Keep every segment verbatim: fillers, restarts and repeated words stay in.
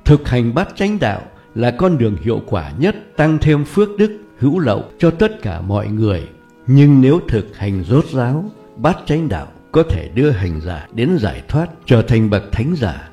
Thực hành bát chánh đạo là con đường hiệu quả nhất tăng thêm phước đức hữu lậu cho tất cả mọi người. Nhưng nếu thực hành rốt ráo, bát chánh đạo có thể đưa hành giả đến giải thoát, trở thành bậc thánh giả.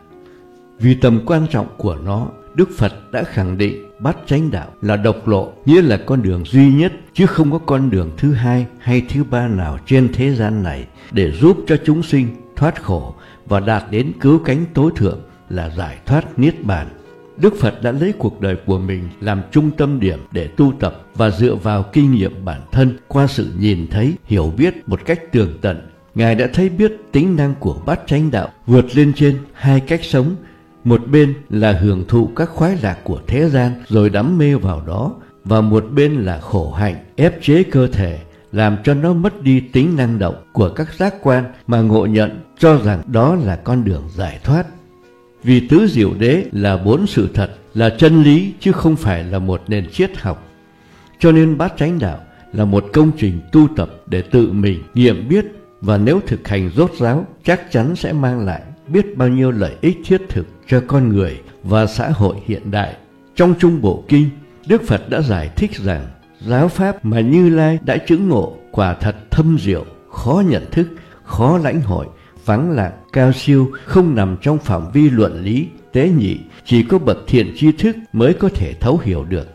Vì tầm quan trọng của nó, Đức Phật đã khẳng định bát chánh đạo là độc lộ, nghĩa là con đường duy nhất, chứ không có con đường thứ hai hay thứ ba nào trên thế gian này để giúp cho chúng sinh thoát khổ và đạt đến cứu cánh tối thượng là giải thoát niết bàn. Đức Phật đã lấy cuộc đời của mình làm trung tâm điểm để tu tập, và dựa vào kinh nghiệm bản thân qua sự nhìn thấy, hiểu biết một cách tường tận, Ngài đã thấy biết tính năng của bát chánh đạo vượt lên trên hai cách sống. Một bên là hưởng thụ các khoái lạc của thế gian rồi đắm mê vào đó, và một bên là khổ hạnh ép chế cơ thể, làm cho nó mất đi tính năng động của các giác quan mà ngộ nhận cho rằng đó là con đường giải thoát. Vì tứ diệu đế là bốn sự thật, là chân lý chứ không phải là một nền triết học. Cho nên bát chánh đạo là một công trình tu tập để tự mình nghiệm biết, và nếu thực hành rốt ráo chắc chắn sẽ mang lại biết bao nhiêu lợi ích thiết thực cho con người và xã hội hiện đại. Trong Trung Bộ Kinh, Đức Phật đã giải thích rằng giáo pháp mà Như Lai đã chứng ngộ quả thật thâm diệu, khó nhận thức, khó lãnh hội, vắng lặng, cao siêu, không nằm trong phạm vi luận lý, tế nhị, chỉ có bậc thiện tri thức mới có thể thấu hiểu được.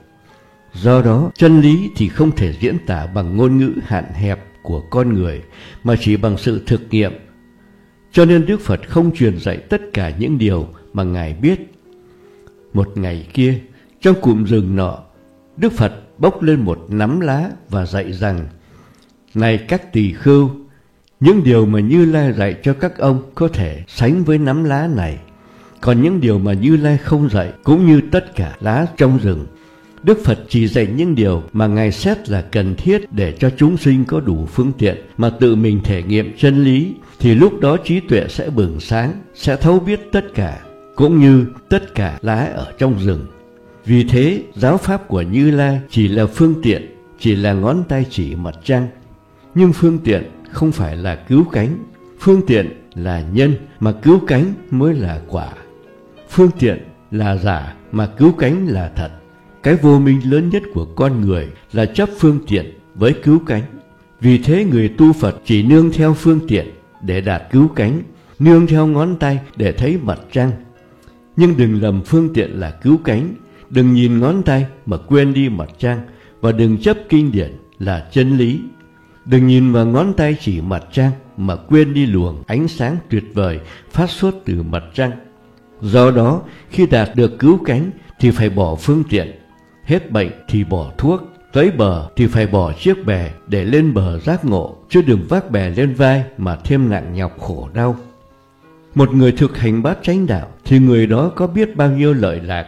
Do đó, chân lý thì không thể diễn tả bằng ngôn ngữ hạn hẹp của con người, mà chỉ bằng sự thực nghiệm. Cho nên Đức Phật không truyền dạy tất cả những điều mà Ngài biết. Một ngày kia, trong cụm rừng nọ, Đức Phật bốc lên một nắm lá và dạy rằng: Này các tỳ khưu, những điều mà Như Lai dạy cho các ông có thể sánh với nắm lá này. Còn những điều mà Như Lai không dạy cũng như tất cả lá trong rừng. Đức Phật chỉ dạy những điều mà Ngài xét là cần thiết để cho chúng sinh có đủ phương tiện mà tự mình thể nghiệm chân lý, thì lúc đó trí tuệ sẽ bừng sáng, sẽ thấu biết tất cả, cũng như tất cả lá ở trong rừng. Vì thế, giáo pháp của Như Lai chỉ là phương tiện, chỉ là ngón tay chỉ mặt trăng. Nhưng phương tiện không phải là cứu cánh, phương tiện là nhân mà cứu cánh mới là quả. Phương tiện là giả mà cứu cánh là thật. Cái vô minh lớn nhất của con người là chấp phương tiện với cứu cánh. Vì thế người tu Phật chỉ nương theo phương tiện để đạt cứu cánh, nương theo ngón tay để thấy mặt trăng. Nhưng đừng lầm phương tiện là cứu cánh, đừng nhìn ngón tay mà quên đi mặt trăng, và đừng chấp kinh điển là chân lý. Đừng nhìn vào ngón tay chỉ mặt trăng mà quên đi luồng ánh sáng tuyệt vời phát xuất từ mặt trăng. Do đó, khi đạt được cứu cánh thì phải bỏ phương tiện, hết bệnh thì bỏ thuốc, tới bờ thì phải bỏ chiếc bè để lên bờ giác ngộ, chứ đừng vác bè lên vai mà thêm nặng nhọc khổ đau. Một người thực hành bát chánh đạo thì người đó có biết bao nhiêu lợi lạc.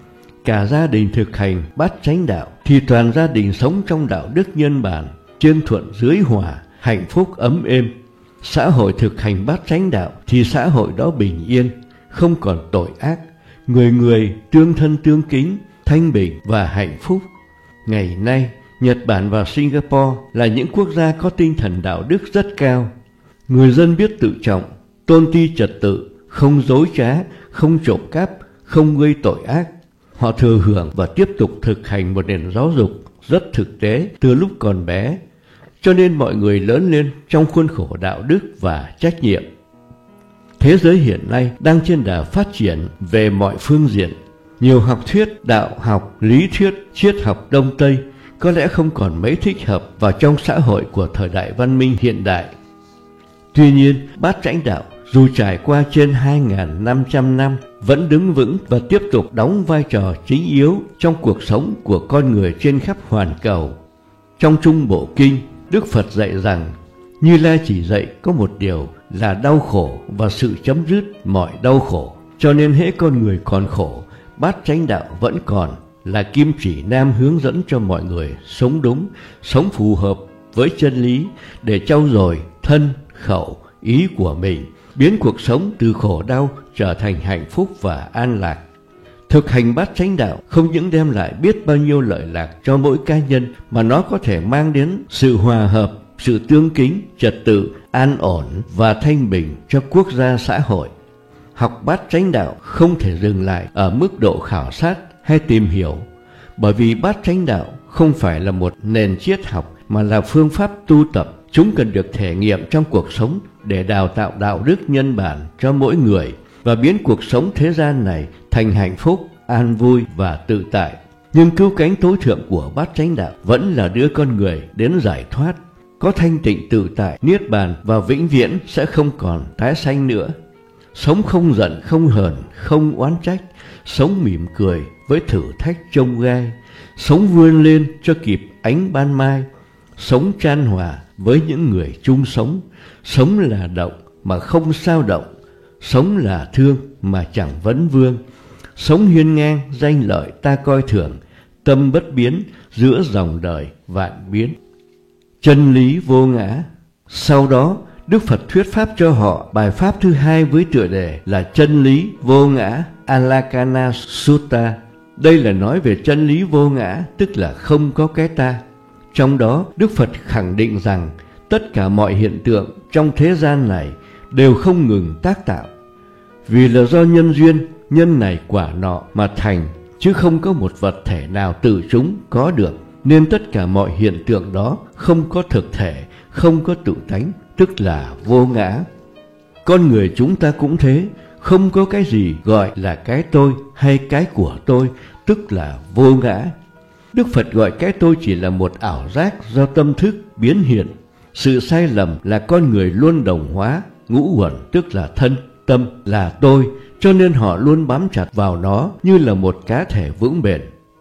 Cả gia đình thực hành bát chánh đạo thì toàn gia đình sống trong đạo đức nhân bản, trên thuận dưới hòa, hạnh phúc ấm êm. Xã hội thực hành bát chánh đạo thì xã hội đó bình yên, không còn tội ác, người người tương thân tương kính, thanh bình và hạnh phúc. Ngày nay, Nhật Bản và Singapore là những quốc gia có tinh thần đạo đức rất cao. Người dân biết tự trọng, tôn ti trật tự, không dối trá, không trộm cắp, không gây tội ác. Họ thừa hưởng và tiếp tục thực hành một nền giáo dục rất thực tế từ lúc còn bé, cho nên mọi người lớn lên trong khuôn khổ đạo đức và trách nhiệm. Thế giới hiện nay đang trên đà phát triển về mọi phương diện. Nhiều học thuyết, đạo học, lý thuyết, triết học Đông Tây có lẽ không còn mấy thích hợp vào trong xã hội của thời đại văn minh hiện đại. Tuy nhiên, bát chánh đạo dù trải qua trên hai nghìn năm trăm năm vẫn đứng vững và tiếp tục đóng vai trò chính yếu trong cuộc sống của con người trên khắp hoàn cầu. Trong Trung Bộ Kinh, Đức Phật dạy rằng Như Lai chỉ dạy có một điều là đau khổ và sự chấm dứt mọi đau khổ. Cho nên hễ con người còn khổ, bát chánh đạo vẫn còn là kim chỉ nam hướng dẫn cho mọi người sống đúng, sống phù hợp với chân lý để trau dồi thân, khẩu, ý của mình, biến cuộc sống từ khổ đau trở thành hạnh phúc và an lạc. Thực hành bát chánh đạo không những đem lại biết bao nhiêu lợi lạc cho mỗi cá nhân, mà nó có thể mang đến sự hòa hợp, sự tương kính, trật tự, an ổn và thanh bình cho quốc gia xã hội. Học bát chánh đạo không thể dừng lại ở mức độ khảo sát hay tìm hiểu, bởi vì bát chánh đạo không phải là một nền triết học mà là phương pháp tu tập. Chúng cần được thể nghiệm trong cuộc sống để đào tạo đạo đức nhân bản cho mỗi người và biến cuộc sống thế gian này thành hạnh phúc, an vui và tự tại. Nhưng cứu cánh tối thượng của bát chánh đạo vẫn là đưa con người đến giải thoát, có thanh tịnh tự tại, niết bàn và vĩnh viễn sẽ không còn tái sanh nữa. Sống không giận, không hờn, không oán trách, sống mỉm cười với thử thách chông gai, sống vươn lên cho kịp ánh ban mai, sống chan hòa với những người chung sống. Sống là động mà không sao động, sống là thương mà chẳng vấn vương, sống hiên ngang danh lợi ta coi thường, tâm bất biến giữa dòng đời vạn biến. Chân lý vô ngã. Sau đó Đức Phật thuyết pháp cho họ bài pháp thứ hai với tựa đề là chân lý vô ngã Alakana Sutta. Đây là nói về chân lý vô ngã, tức là không có cái ta. Trong đó Đức Phật khẳng định rằng tất cả mọi hiện tượng trong thế gian này đều không ngừng tác tạo, vì là do nhân duyên, nhân này quả nọ mà thành, chứ không có một vật thể nào tự chúng có được, nên tất cả mọi hiện tượng đó không có thực thể, không có tự tánh, tức là vô ngã. Con người chúng ta cũng thế, không có cái gì gọi là cái tôi hay cái của tôi, tức là vô ngã. Đức Phật gọi cái tôi chỉ là một ảo giác do tâm thức biến hiện. Sự sai lầm là con người luôn đồng hóa ngũ uẩn, tức là thân, tâm là tôi, cho nên họ luôn bám chặt vào nó như là một cá thể vững bền.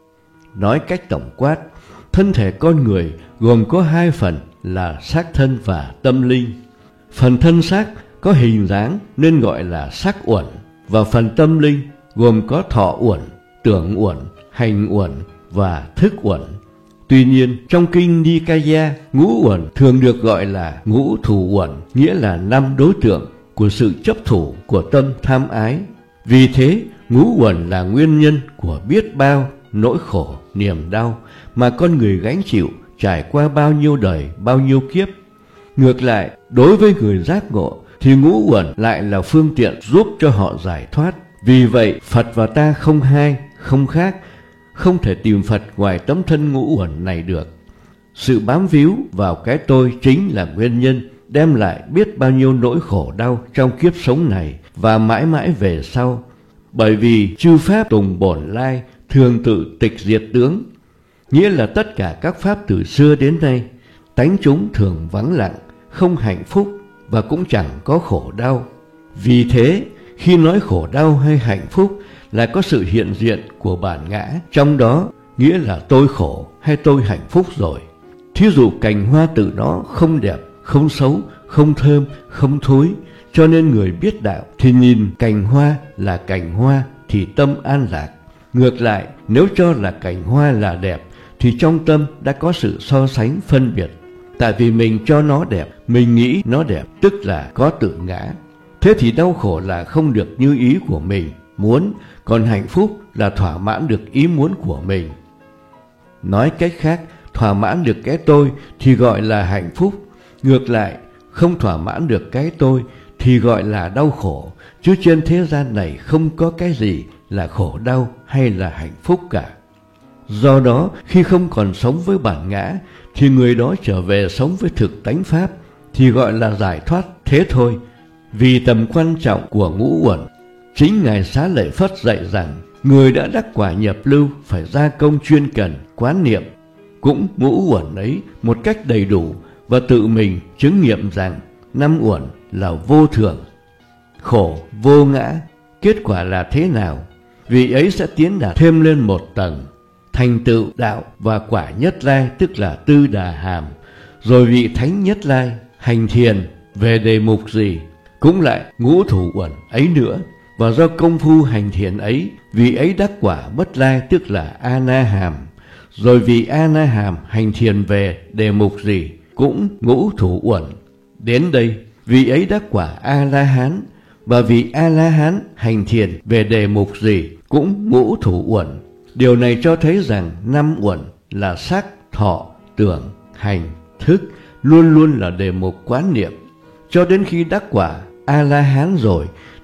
Nói cách tổng quát, thân thể con người gồm có hai phần là xác thân và tâm linh. Phần thân xác có hình dáng nên gọi là sắc uẩn, và phần tâm linh gồm có thọ uẩn, tưởng uẩn, hành uẩn và thức uẩn. Tuy nhiên, trong kinh Nikaya, ngũ uẩn thường được gọi là ngũ thủ uẩn, nghĩa là năm đối tượng của sự chấp thủ của tâm tham ái. Vì thế, ngũ uẩn là nguyên nhân của biết bao nỗi khổ, niềm đau mà con người gánh chịu trải qua bao nhiêu đời, bao nhiêu kiếp. Ngược lại, đối với người giác ngộ thì ngũ uẩn lại là phương tiện giúp cho họ giải thoát. Vì vậy, Phật và ta không hai, không khác, không thể tìm Phật ngoài tấm thân ngũ uẩn này được. Sự bám víu vào cái tôi chính là nguyên nhân đem lại biết bao nhiêu nỗi khổ đau trong kiếp sống này và mãi mãi về sau. Bởi vì chư pháp tùng bổn lai, thường tự tịch diệt tướng, nghĩa là tất cả các pháp từ xưa đến nay, tánh chúng thường vắng lặng, không hạnh phúc và cũng chẳng có khổ đau. Vì thế, khi nói khổ đau hay hạnh phúc là có sự hiện diện của bản ngã trong đó, nghĩa là tôi khổ hay tôi hạnh phúc rồi. Thí dụ cành hoa tự nó không đẹp, không xấu, không thơm, không thối, cho nên người biết đạo thì nhìn cành hoa là cành hoa thì tâm an lạc. Ngược lại, nếu cho là cành hoa là đẹp thì trong tâm đã có sự so sánh phân biệt. Tại vì mình cho nó đẹp, mình nghĩ nó đẹp, tức là có tự ngã. Thế thì đau khổ là không được như ý của mình muốn, còn hạnh phúc là thỏa mãn được ý muốn của mình. Nói cách khác, thỏa mãn được cái tôi thì gọi là hạnh phúc. Ngược lại, không thỏa mãn được cái tôi thì gọi là đau khổ. Chứ trên thế gian này không có cái gì là khổ đau hay là hạnh phúc cả. Do đó, khi không còn sống với bản ngã thì người đó trở về sống với thực tánh pháp thì gọi là giải thoát thế thôi. Vì tầm quan trọng của ngũ uẩn, chính Ngài Xá Lợi Phất dạy rằng người đã đắc quả nhập lưu phải gia công chuyên cần, quán niệm cũng ngũ uẩn ấy một cách đầy đủ và tự mình chứng nghiệm rằng năm uẩn là vô thường, khổ, vô ngã. Kết quả là thế nào? Vì ấy sẽ tiến đạt thêm lên một tầng, thành tựu đạo và quả Nhất Lai, tức là Tư Đà Hàm. Rồi vị Thánh Nhất Lai hành thiền về đề mục gì cũng lại ngũ thủ uẩn ấy nữa. Và do công phu hành thiền ấy, vị ấy đắc quả Bất Lai, tức là A Na Hàm. Rồi vị A Na Hàm hành thiền về đề mục gì cũng ngũ thủ uẩn. Đến đây, vị ấy đắc quả A La Hán, và vị A La Hán hành thiền về đề mục gì cũng ngũ thủ uẩn. Điều này cho thấy rằng năm uẩn là sắc, thọ, tưởng, hành, thức, luôn luôn là đề mục quán niệm. Cho đến khi đắc quả A La Hán rồi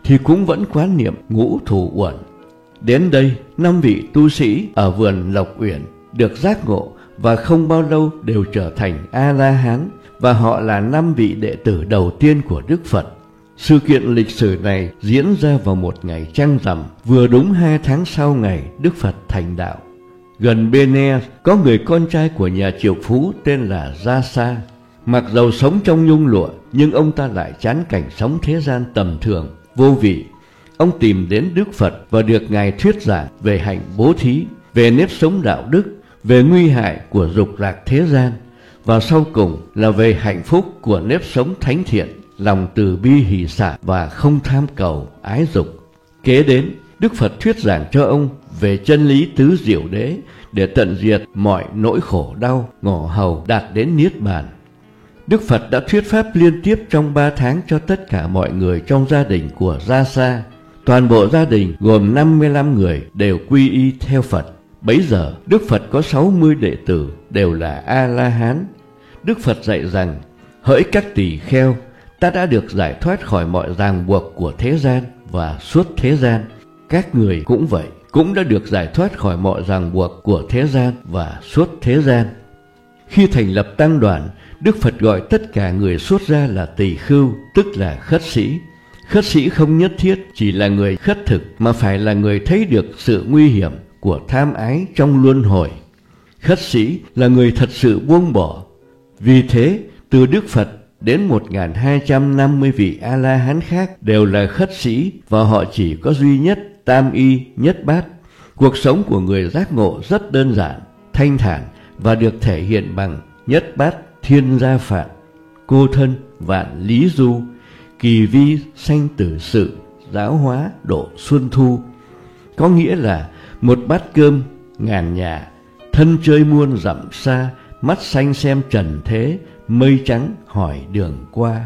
thì cũng vẫn quán niệm ngũ thủ uẩn. Đến đây, năm vị tu sĩ ở vườn Lộc Uyển được giác ngộ và không bao lâu đều trở thành A-la-hán, và họ là năm vị đệ tử đầu tiên của Đức Phật. Sự kiện lịch sử này diễn ra vào một ngày trăng rằm, vừa đúng hai tháng sau ngày Đức Phật thành đạo. Gần Bene có người con trai của nhà triệu phú tên là Gia Sa. Mặc dầu sống trong nhung lụa, nhưng ông ta lại chán cảnh sống thế gian tầm thường, vô vị. Ông tìm đến Đức Phật và được Ngài thuyết giảng về hạnh bố thí, về nếp sống đạo đức, về nguy hại của dục lạc thế gian, và sau cùng là về hạnh phúc của nếp sống thánh thiện, lòng từ bi hỷ xả và không tham cầu ái dục. Kế đến, Đức Phật thuyết giảng cho ông về chân lý tứ diệu đế để tận diệt mọi nỗi khổ đau, ngõ hầu đạt đến niết bàn. Đức Phật đã thuyết pháp liên tiếp trong ba tháng cho tất cả mọi người trong gia đình của Gia Sa. Toàn bộ gia đình gồm năm mươi lăm người đều quy y theo Phật. Bấy giờ, Đức Phật có sáu mươi đệ tử đều là A-la-hán. Đức Phật dạy rằng, hỡi các tỳ kheo, ta đã được giải thoát khỏi mọi ràng buộc của thế gian và suốt thế gian. Các người cũng vậy, cũng đã được giải thoát khỏi mọi ràng buộc của thế gian và suốt thế gian. Khi thành lập tăng đoàn, Đức Phật gọi tất cả người xuất gia là tỳ khưu, tức là khất sĩ. Khất sĩ không nhất thiết chỉ là người khất thực, mà phải là người thấy được sự nguy hiểm của tham ái trong luân hồi. Khất sĩ là người thật sự buông bỏ. Vì thế, từ Đức Phật đến một nghìn hai trăm năm mươi vị A-la-hán khác đều là khất sĩ, và họ chỉ có duy nhất tam y nhất bát. Cuộc sống của người giác ngộ rất đơn giản, thanh thản và được thể hiện bằng nhất bát thiên gia phạn, cô thân vạn lý du, kỳ vi sanh tử sự, giáo hóa độ xuân thu. Có nghĩa là một bát cơm ngàn nhà, thân chơi muôn dặm xa, mắt xanh xem trần thế, mây trắng hỏi đường qua.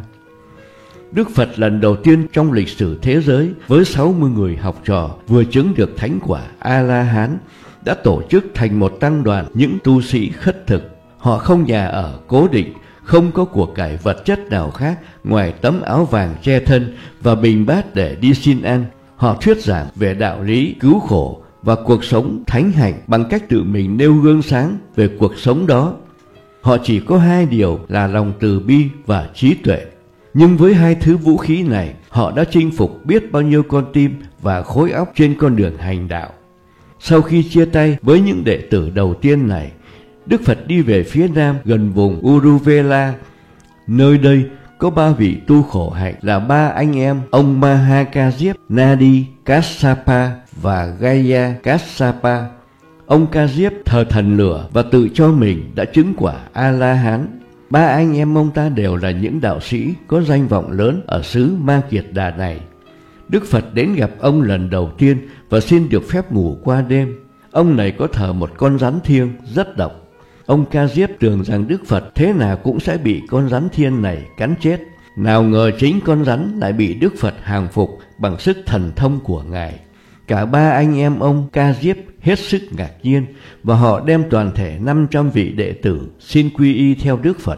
Đức Phật lần đầu tiên trong lịch sử thế giới với sáu mươi người học trò vừa chứng được thánh quả A-la-hán đã tổ chức thành một tăng đoàn những tu sĩ khất thực. Họ không nhà ở cố định, không có của cải vật chất nào khác ngoài tấm áo vàng che thân và bình bát để đi xin ăn. Họ thuyết giảng về đạo lý cứu khổ và cuộc sống thánh hạnh bằng cách tự mình nêu gương sáng về cuộc sống đó. Họ chỉ có hai điều là lòng từ bi và trí tuệ. Nhưng với hai thứ vũ khí này, họ đã chinh phục biết bao nhiêu con tim và khối óc trên con đường hành đạo. Sau khi chia tay với những đệ tử đầu tiên này, Đức Phật đi về phía nam gần vùng Uruvela. Nơi đây có ba vị tu khổ hạnh là ba anh em ông Mahakajip, Nadi Kassapa và Gaya Kassapa. Ông Kajip thờ thần lửa và tự cho mình đã chứng quả A-la-hán. Ba anh em ông ta đều là những đạo sĩ có danh vọng lớn ở xứ Ma Kiệt Đà này. Đức Phật đến gặp ông lần đầu tiên và xin được phép ngủ qua đêm. Ông này có thờ một con rắn thiêng rất độc. Ông Kajip tưởng rằng Đức Phật thế nào cũng sẽ bị con rắn thiên này cắn chết. Nào ngờ chính con rắn lại bị Đức Phật hàng phục bằng sức thần thông của Ngài. Cả ba anh em ông Kajip hết sức ngạc nhiên, và họ đem toàn thể năm trăm vị đệ tử xin quy y theo Đức Phật.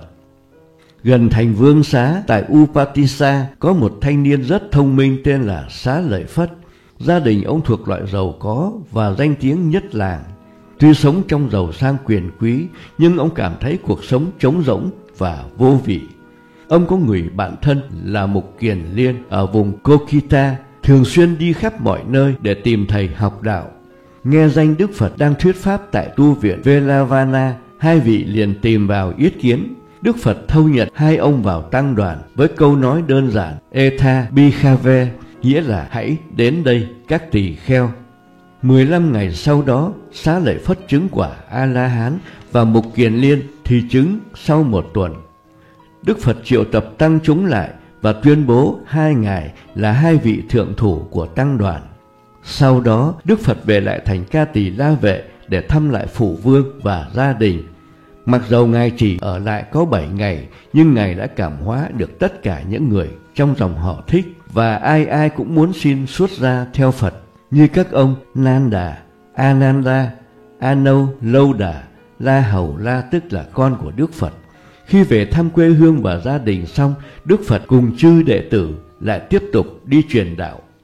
Gần thành Vương Xá tại Upatissa có một thanh niên rất thông minh tên là Xá Lợi Phất. Gia đình ông thuộc loại giàu có và danh tiếng nhất làng. Tuy sống trong giàu sang quyền quý, nhưng ông cảm thấy cuộc sống trống rỗng và vô vị. Ông có người bạn thân là Mục Kiền Liên ở vùng Kokita, thường xuyên đi khắp mọi nơi để tìm thầy học đạo. Nghe danh Đức Phật đang thuyết pháp tại tu viện Velavana, hai vị liền tìm vào yết kiến. Đức Phật thâu nhận hai ông vào tăng đoàn với câu nói đơn giản Etha Bhikkhave, nghĩa là hãy đến đây các tỳ kheo. Mười lăm ngày sau đó, Xá Lợi Phất chứng quả A-la-hán và Mục Kiền Liên thì chứng sau một tuần. Đức Phật triệu tập tăng chúng lại và tuyên bố hai ngài là hai vị thượng thủ của tăng đoàn. Sau đó, Đức Phật về lại thành Ca Tỳ La Vệ để thăm lại phụ vương và gia đình. Mặc dầu Ngài chỉ ở lại có bảy ngày, nhưng Ngài đã cảm hóa được tất cả những người trong dòng họ Thích, và ai ai cũng muốn xin xuất gia theo Phật, như các ông Nanda, Ananda, Anuloda, La Hầu La, tức là con của Đức Phật. Khi về thăm quê hương và gia đình xong, Đức Phật cùng chư đệ tử lại tiếp tục đi truyền đạo.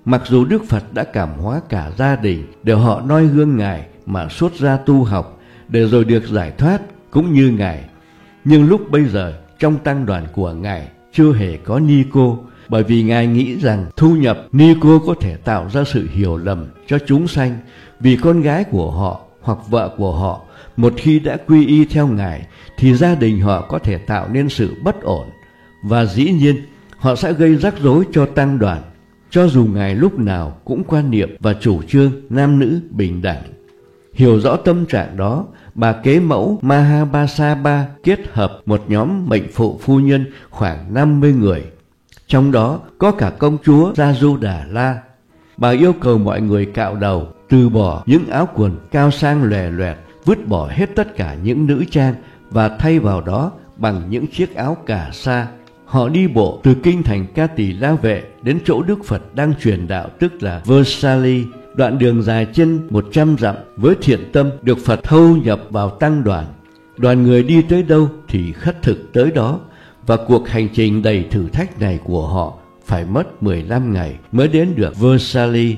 Mặc dù Đức Phật đã cảm hóa cả gia đình để họ noi gương Ngài mà xuất gia tu học để rồi được giải thoát cũng như Ngài, nhưng lúc bây giờ trong tăng đoàn của Ngài chưa hề có ni cô, bởi vì Ngài nghĩ rằng thu nhập ni cô có thể tạo ra sự hiểu lầm cho chúng sanh, vì con gái của họ hoặc vợ của họ một khi đã quy y theo Ngài thì gia đình họ có thể tạo nên sự bất ổn, và dĩ nhiên họ sẽ gây rắc rối cho tăng đoàn, cho dù Ngài lúc nào cũng quan niệm và chủ trương nam nữ bình đẳng. Hiểu rõ tâm trạng đó, bà kế mẫu Mahabasaba kết hợp một nhóm mệnh phụ phu nhân khoảng năm mươi người, trong đó có cả công chúa Yasodhara. Bà yêu cầu mọi người cạo đầu, từ bỏ những áo quần cao sang lòe loẹt, vứt bỏ hết tất cả những nữ trang và thay vào đó bằng những chiếc áo cà sa. Họ đi bộ từ kinh thành Ca Tỳ La Vệ đến chỗ Đức Phật đang truyền đạo, tức là Vesali, đoạn đường dài trên một trăm dặm. Với thiện tâm được Phật thâu nhập vào tăng đoàn, đoàn người đi tới đâu thì khất thực tới đó, và cuộc hành trình đầy thử thách này của họ phải mất mười lăm ngày mới đến được Vesali.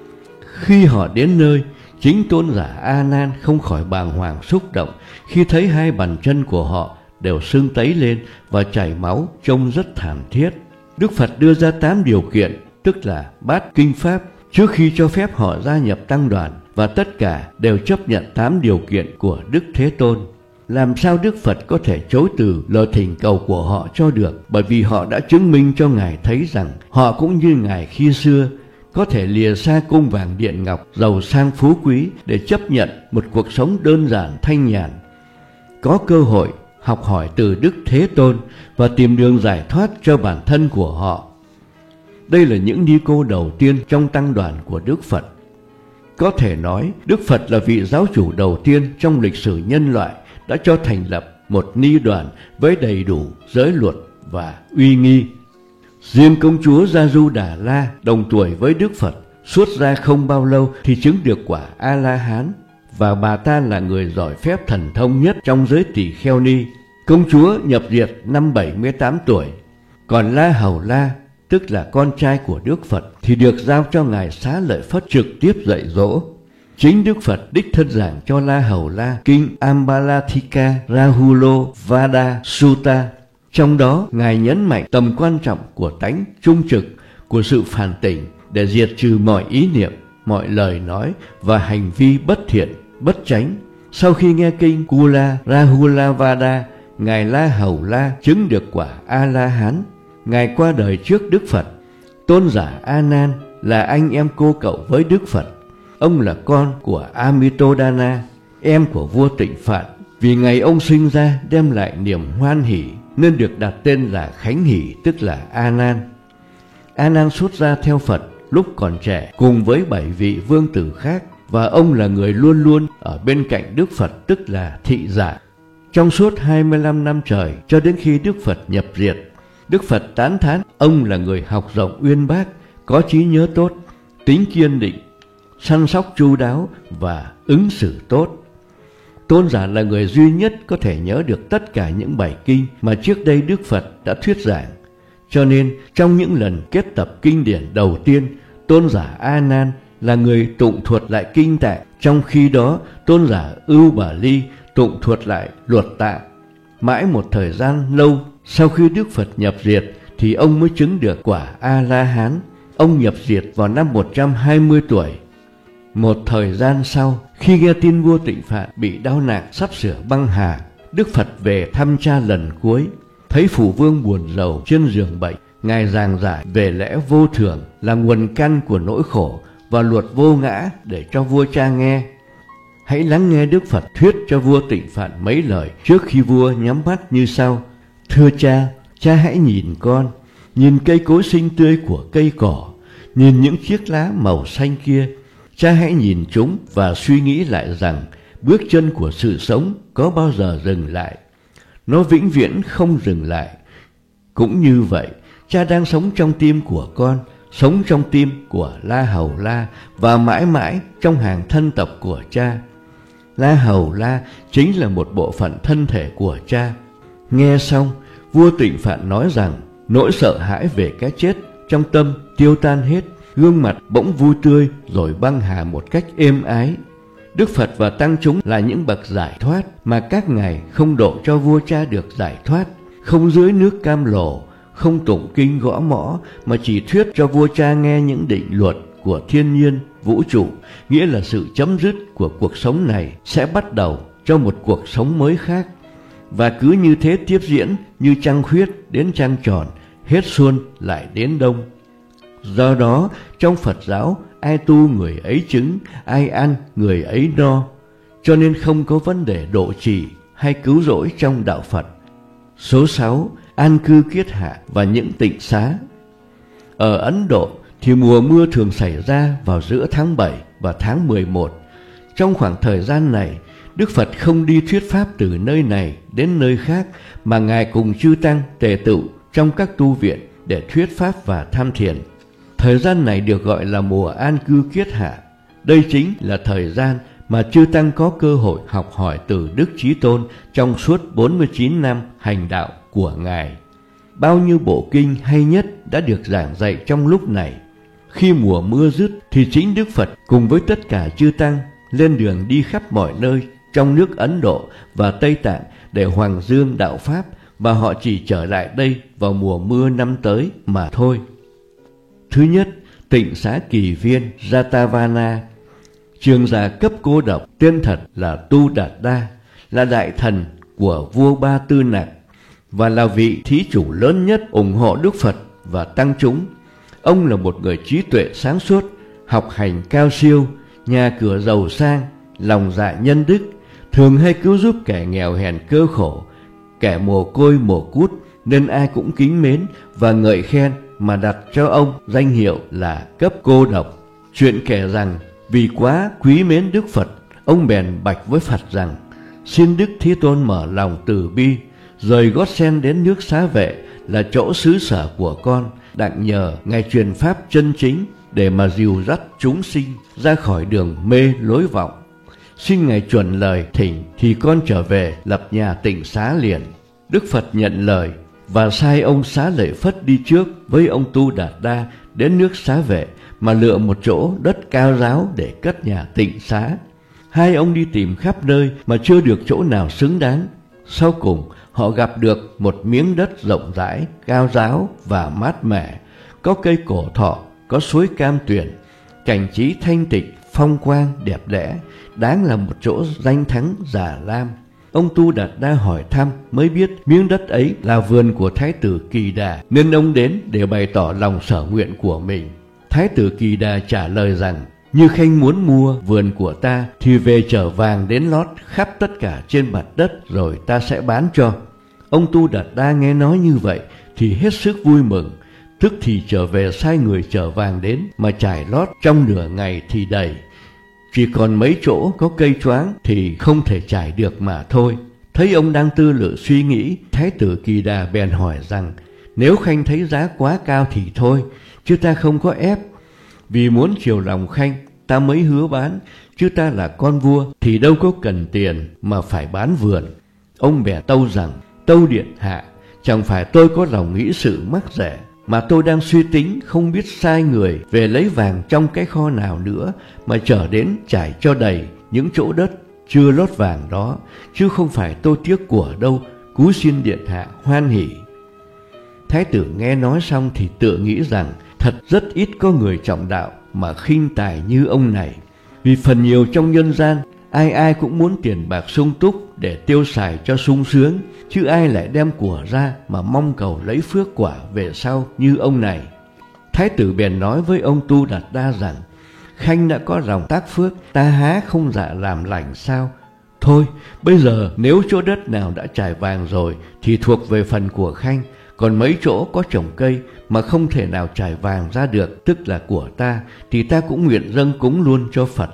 Khi họ đến nơi, chính tôn giả A Nan không khỏi bàng hoàng xúc động khi thấy hai bàn chân của họ đều sưng tấy lên và chảy máu, trông rất thảm thiết. Đức Phật đưa ra tám điều kiện, tức là bát kinh pháp, trước khi cho phép họ gia nhập tăng đoàn, và tất cả đều chấp nhận tám điều kiện của Đức Thế Tôn. Làm sao Đức Phật có thể chối từ lời thỉnh cầu của họ cho được, bởi vì họ đã chứng minh cho Ngài thấy rằng họ cũng như Ngài khi xưa, có thể lìa xa cung vàng điện ngọc, giàu sang phú quý để chấp nhận một cuộc sống đơn giản thanh nhàn, có cơ hội học hỏi từ Đức Thế Tôn và tìm đường giải thoát cho bản thân của họ. Đây là những ni cô đầu tiên trong tăng đoàn của Đức Phật. Có thể nói Đức Phật là vị giáo chủ đầu tiên trong lịch sử nhân loại đã cho thành lập một ni đoàn với đầy đủ giới luật và uy nghi. Riêng công chúa Yasodhara đồng tuổi với Đức Phật, xuất gia không bao lâu thì chứng được quả A-la-hán, và bà ta là người giỏi phép thần thông nhất trong giới tỳ kheo ni. Công chúa nhập diệt năm bảy mươi tám tuổi. Còn La Hầu La, tức là con trai của Đức Phật, thì được giao cho Ngài Xá Lợi Phất trực tiếp dạy dỗ. Chính Đức Phật đích thân giảng cho La Hầu La kinh Ambalathika Rahulo Vada Sutta. Trong đó Ngài nhấn mạnh tầm quan trọng của tánh trung trực, của sự phản tỉnh để diệt trừ mọi ý niệm, mọi lời nói và hành vi bất thiện, bất chánh. Sau khi nghe kinh Kula Rahula Vada, Ngài La Hầu La chứng được quả A-la-hán. Ngài qua đời trước Đức Phật. Tôn giả A Nan là anh em cô cậu với Đức Phật. Ông là con của Amittodana, em của vua Tịnh Phạn. Vì ngày ông sinh ra đem lại niềm hoan hỷ nên được đặt tên là Khánh Hỷ, tức là A Nan. A Nan xuất gia theo Phật lúc còn trẻ cùng với bảy vị vương tử khác, và ông là người luôn luôn ở bên cạnh Đức Phật, tức là thị giả. Trong suốt hai mươi lăm năm trời cho đến khi Đức Phật nhập diệt, Đức Phật tán thán ông là người học rộng uyên bác, có trí nhớ tốt, tính kiên định, săn sóc chu đáo và ứng xử tốt. Tôn giả là người duy nhất có thể nhớ được tất cả những bài kinh mà trước đây Đức Phật đã thuyết giảng. Cho nên trong những lần kết tập kinh điển đầu tiên, tôn giả A Nan là người tụng thuật lại kinh tạng, trong khi đó tôn giả Ưu Bà Ly tụng thuật lại luật tạng. Mãi một thời gian lâu sau khi Đức Phật nhập diệt thì ông mới chứng được quả A-la-hán. Ông nhập diệt vào năm một trăm hai mươi tuổi. Một thời gian sau, khi nghe tin vua Tịnh Phạn bị đau nạn sắp sửa băng hà, Đức Phật về thăm cha lần cuối. Thấy phụ vương buồn rầu trên giường bệnh, Ngài giảng giải về lẽ vô thường là nguồn căn của nỗi khổ và luật vô ngã để cho vua cha nghe. Hãy lắng nghe Đức Phật thuyết cho vua Tịnh Phạn mấy lời trước khi vua nhắm mắt như sau: Thưa cha, cha hãy nhìn con, nhìn cây cối xinh tươi của cây cỏ, nhìn những chiếc lá màu xanh kia. Cha hãy nhìn chúng và suy nghĩ lại rằng bước chân của sự sống có bao giờ dừng lại? Nó vĩnh viễn không dừng lại. Cũng như vậy, cha đang sống trong tim của con, sống trong tim của La Hầu La và mãi mãi trong hàng thân tộc của cha. La Hầu La chính là một bộ phận thân thể của cha. Nghe xong, vua Tịnh Phạn nói rằng nỗi sợ hãi về cái chết trong tâm tiêu tan hết, gương mặt bỗng vui tươi rồi băng hà một cách êm ái. Đức Phật và tăng chúng là những bậc giải thoát mà các ngài không độ cho vua cha được giải thoát, không dưới nước cam lồ, không tụng kinh gõ mõ, mà chỉ thuyết cho vua cha nghe những định luật của thiên nhiên, vũ trụ, nghĩa là sự chấm dứt của cuộc sống này sẽ bắt đầu cho một cuộc sống mới khác. Và cứ như thế tiếp diễn như trăng khuyết đến trăng tròn, hết xuân lại đến đông. Do đó, trong Phật giáo, ai tu người ấy chứng, ai ăn người ấy no, cho nên không có vấn đề độ trì hay cứu rỗi trong đạo Phật. Số sáu. An cư kiết hạ và những tịnh xá. Ở Ấn Độ thì mùa mưa thường xảy ra vào giữa tháng bảy và tháng mười một. Trong khoảng thời gian này, Đức Phật không đi thuyết pháp từ nơi này đến nơi khác, mà ngài cùng chư tăng tề tựu trong các tu viện để thuyết pháp và tham thiền. Thời gian này được gọi là mùa an cư kiết hạ. Đây chính là thời gian mà chư tăng có cơ hội học hỏi từ Đức Chí Tôn trong suốt bốn mươi chín năm hành đạo của ngài. Bao nhiêu bộ kinh hay nhất đã được giảng dạy trong lúc này. Khi mùa mưa dứt thì chính Đức Phật cùng với tất cả chư tăng lên đường đi khắp mọi nơi trong nước Ấn Độ và Tây Tạng để hoàng dương đạo pháp, và họ chỉ trở lại đây vào mùa mưa năm tới mà thôi. Thứ nhất, tịnh xá Kỳ Viên Jatavana. Trường giả cấp cô độc tên thật là Tu Đạt Đa, là đại thần của vua Ba Tư Nặc và là vị thí chủ lớn nhất ủng hộ Đức Phật và tăng chúng. Ông là một người trí tuệ sáng suốt, học hành cao siêu, nhà cửa giàu sang, lòng dạ nhân đức, thường hay cứu giúp kẻ nghèo hèn cơ khổ, kẻ mồ côi mồ cút, nên ai cũng kính mến và ngợi khen, mà đặt cho ông danh hiệu là cấp cô độc. Chuyện kể rằng vì quá quý mến Đức Phật, ông bèn bạch với Phật rằng: xin Đức Thế Tôn mở lòng từ bi, rời gót sen đến nước Xá Vệ là chỗ xứ sở của con, đặng nhờ ngài truyền pháp chân chính để mà dìu dắt chúng sinh ra khỏi đường mê lối vọng. Xin ngài chuẩn lời thỉnh thì con trở về lập nhà tịnh xá liền. Đức Phật nhận lời và sai ông Xá Lợi Phất đi trước với ông Tu Đạt Đa đến nước Xá Vệ, mà lựa một chỗ đất cao ráo để cất nhà tịnh xá. Hai ông đi tìm khắp nơi mà chưa được chỗ nào xứng đáng. Sau cùng họ gặp được một miếng đất rộng rãi, cao ráo và mát mẻ, có cây cổ thọ, có suối cam tuyền, cảnh trí thanh tịnh, phong quang đẹp đẽ, đáng là một chỗ danh thắng Già Lam. Ông Tu Đạt Đa hỏi thăm mới biết miếng đất ấy là vườn của Thái tử Kỳ Đà, nên ông đến để bày tỏ lòng sở nguyện của mình. Thái tử Kỳ Đà trả lời rằng: như khanh muốn mua vườn của ta thì về chở vàng đến lót khắp tất cả trên mặt đất, rồi ta sẽ bán cho. Ông Tu Đạt Đa nghe nói như vậy thì hết sức vui mừng, tức thì trở về sai người chở vàng đến, mà trải lót trong nửa ngày thì đầy. Chỉ còn mấy chỗ có cây choáng thì không thể trải được mà thôi. Thấy ông đang tư lự suy nghĩ, Thái tử Kỳ Đà bèn hỏi rằng: nếu khanh thấy giá quá cao thì thôi, chứ ta không có ép. Vì muốn chiều lòng khanh ta mới hứa bán, chứ ta là con vua thì đâu có cần tiền mà phải bán vườn. Ông bèn tâu rằng: tâu điện hạ, chẳng phải tôi có lòng nghĩ sự mắc rẻ, mà tôi đang suy tính không biết sai người về lấy vàng trong cái kho nào nữa, mà trở đến trải cho đầy những chỗ đất chưa lót vàng đó, chứ không phải tôi tiếc của đâu, cúi xin điện hạ hoan hỉ. Thái tử nghe nói xong thì tự nghĩ rằng thật rất ít có người trọng đạo mà khinh tài như ông này. Vì phần nhiều trong nhân gian, ai ai cũng muốn tiền bạc sung túc để tiêu xài cho sung sướng, chứ ai lại đem của ra mà mong cầu lấy phước quả về sau như ông này. Thái tử bèn nói với ông Tu Đạt Đa rằng: khanh đã có lòng tác phước, ta há không dạ làm lành sao? Thôi, bây giờ nếu chỗ đất nào đã trải vàng rồi thì thuộc về phần của khanh, còn mấy chỗ có trồng cây mà không thể nào trải vàng ra được, tức là của ta, thì ta cũng nguyện dâng cúng luôn cho Phật.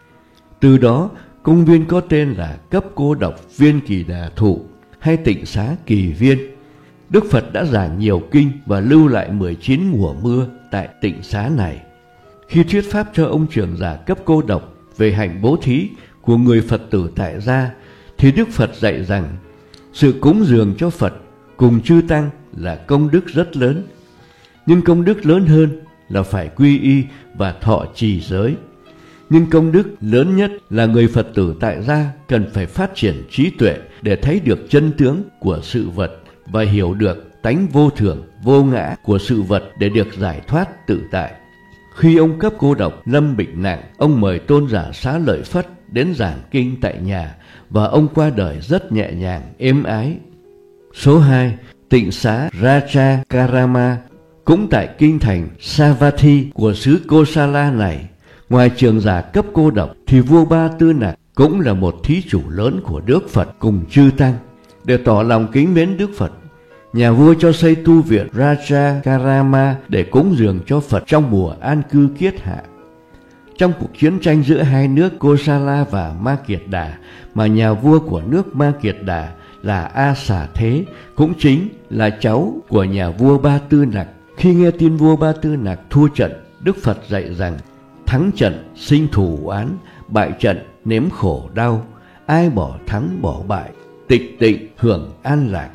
Từ đó, công viên có tên là cấp cô độc viên Kỳ Đà Thụ hay tịnh xá Kỳ Viên. Đức Phật đã giảng nhiều kinh và lưu lại mười chín mùa mưa tại tịnh xá này. Khi thuyết pháp cho ông trưởng giả cấp cô độc về hạnh bố thí của người Phật tử tại gia, thì Đức Phật dạy rằng sự cúng dường cho Phật cùng chư tăng là công đức rất lớn. Nhưng công đức lớn hơn là phải quy y và thọ trì giới. Nhưng công đức lớn nhất là người Phật tử tại gia cần phải phát triển trí tuệ để thấy được chân tướng của sự vật và hiểu được tánh vô thường, vô ngã của sự vật để được giải thoát tự tại. Khi ông Cấp Cô Độc lâm bệnh nặng, ông mời tôn giả Xá Lợi Phất đến giảng kinh tại nhà và ông qua đời rất nhẹ nhàng, êm ái. Số hai. Tịnh xá Raja Karama. Cũng tại kinh thành Savatthi của xứ Kosala này, ngoài trưởng giả Cấp Cô Độc thì vua Ba Tư Nặc cũng là một thí chủ lớn của Đức Phật cùng chư tăng. Để tỏ lòng kính mến Đức Phật, nhà vua cho xây tu viện Raja Karama để cúng dường cho Phật trong mùa an cư kiết hạ. Trong cuộc chiến tranh giữa hai nước Kosala và Ma Kiệt Đà, mà nhà vua của nước Ma Kiệt Đà là A Xà Thế cũng chính là cháu của nhà vua Ba Tư Nặc. Khi nghe tin vua Ba Tư Nặc thua trận, Đức Phật dạy rằng thắng trận sinh thù oán, bại trận nếm khổ đau, ai bỏ thắng bỏ bại, tịch tịnh hưởng an lạc.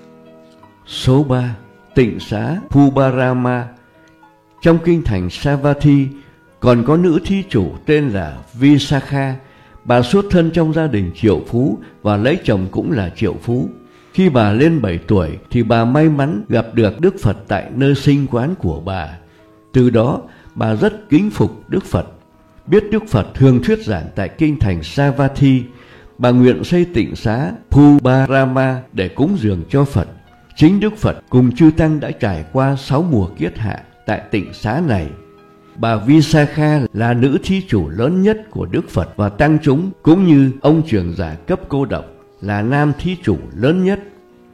Số ba. Tịnh xá Pubarama. Trong kinh thành Savatthi còn có nữ thí chủ tên là Visakha. Bà xuất thân trong gia đình triệu phú và lấy chồng cũng là triệu phú. Khi bà lên bảy tuổi thì bà may mắn gặp được Đức Phật tại nơi sinh quán của bà. Từ đó bà rất kính phục Đức Phật. Biết Đức Phật thường thuyết giảng tại kinh thành Savatthi, bà nguyện xây tịnh xá Pubarama để cúng dường cho Phật. Chính Đức Phật cùng chư tăng đã trải qua sáu mùa kiết hạ tại tịnh xá này. Bà Visakha là nữ thí chủ lớn nhất của Đức Phật và tăng chúng, cũng như ông trưởng giả Cấp Cô Độc là nam thí chủ lớn nhất.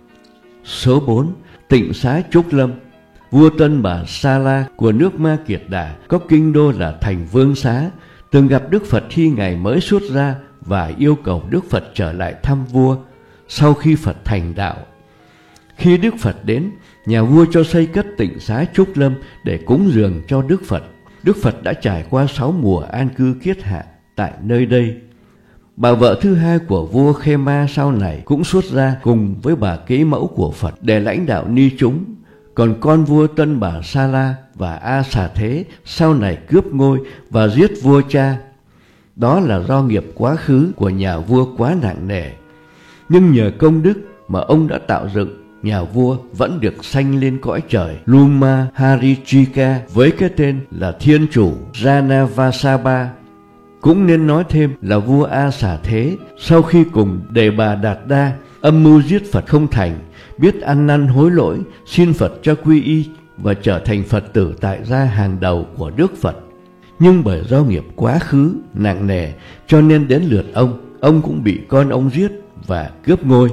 Số bốn. Tịnh xá Trúc Lâm. Vua Tân Bà Sa La của nước Ma Kiệt Đà có kinh đô là thành Vương Xá, từng gặp Đức Phật khi Ngài mới xuất gia và yêu cầu Đức Phật trở lại thăm vua sau khi Phật thành đạo. Khi Đức Phật đến, nhà vua cho xây cất tịnh xá Trúc Lâm để cúng dường cho Đức Phật. Đức Phật đã trải qua sáu mùa an cư kiết hạ tại nơi đây. Bà vợ thứ hai của vua Khema sau này cũng xuất gia cùng với bà kế mẫu của Phật để lãnh đạo ni chúng. Còn con vua Tân Bà Sa La và A Xà Thế sau này cướp ngôi và giết vua cha. Đó là do nghiệp quá khứ của nhà vua quá nặng nề. Nhưng nhờ công đức mà ông đã tạo dựng, nhà vua vẫn được sanh lên cõi trời Luma Harichika với cái tên là Thiên Chủ Janavasabha. Cũng nên nói thêm là vua A Xà Thế sau khi cùng Đề Bà Đạt Đa âm mưu giết Phật không thành, biết ăn năn hối lỗi, xin Phật cho quy y và trở thành Phật tử tại gia hàng đầu của Đức Phật. Nhưng bởi do nghiệp quá khứ nặng nề cho nên đến lượt ông, ông cũng bị con ông giết và cướp ngôi.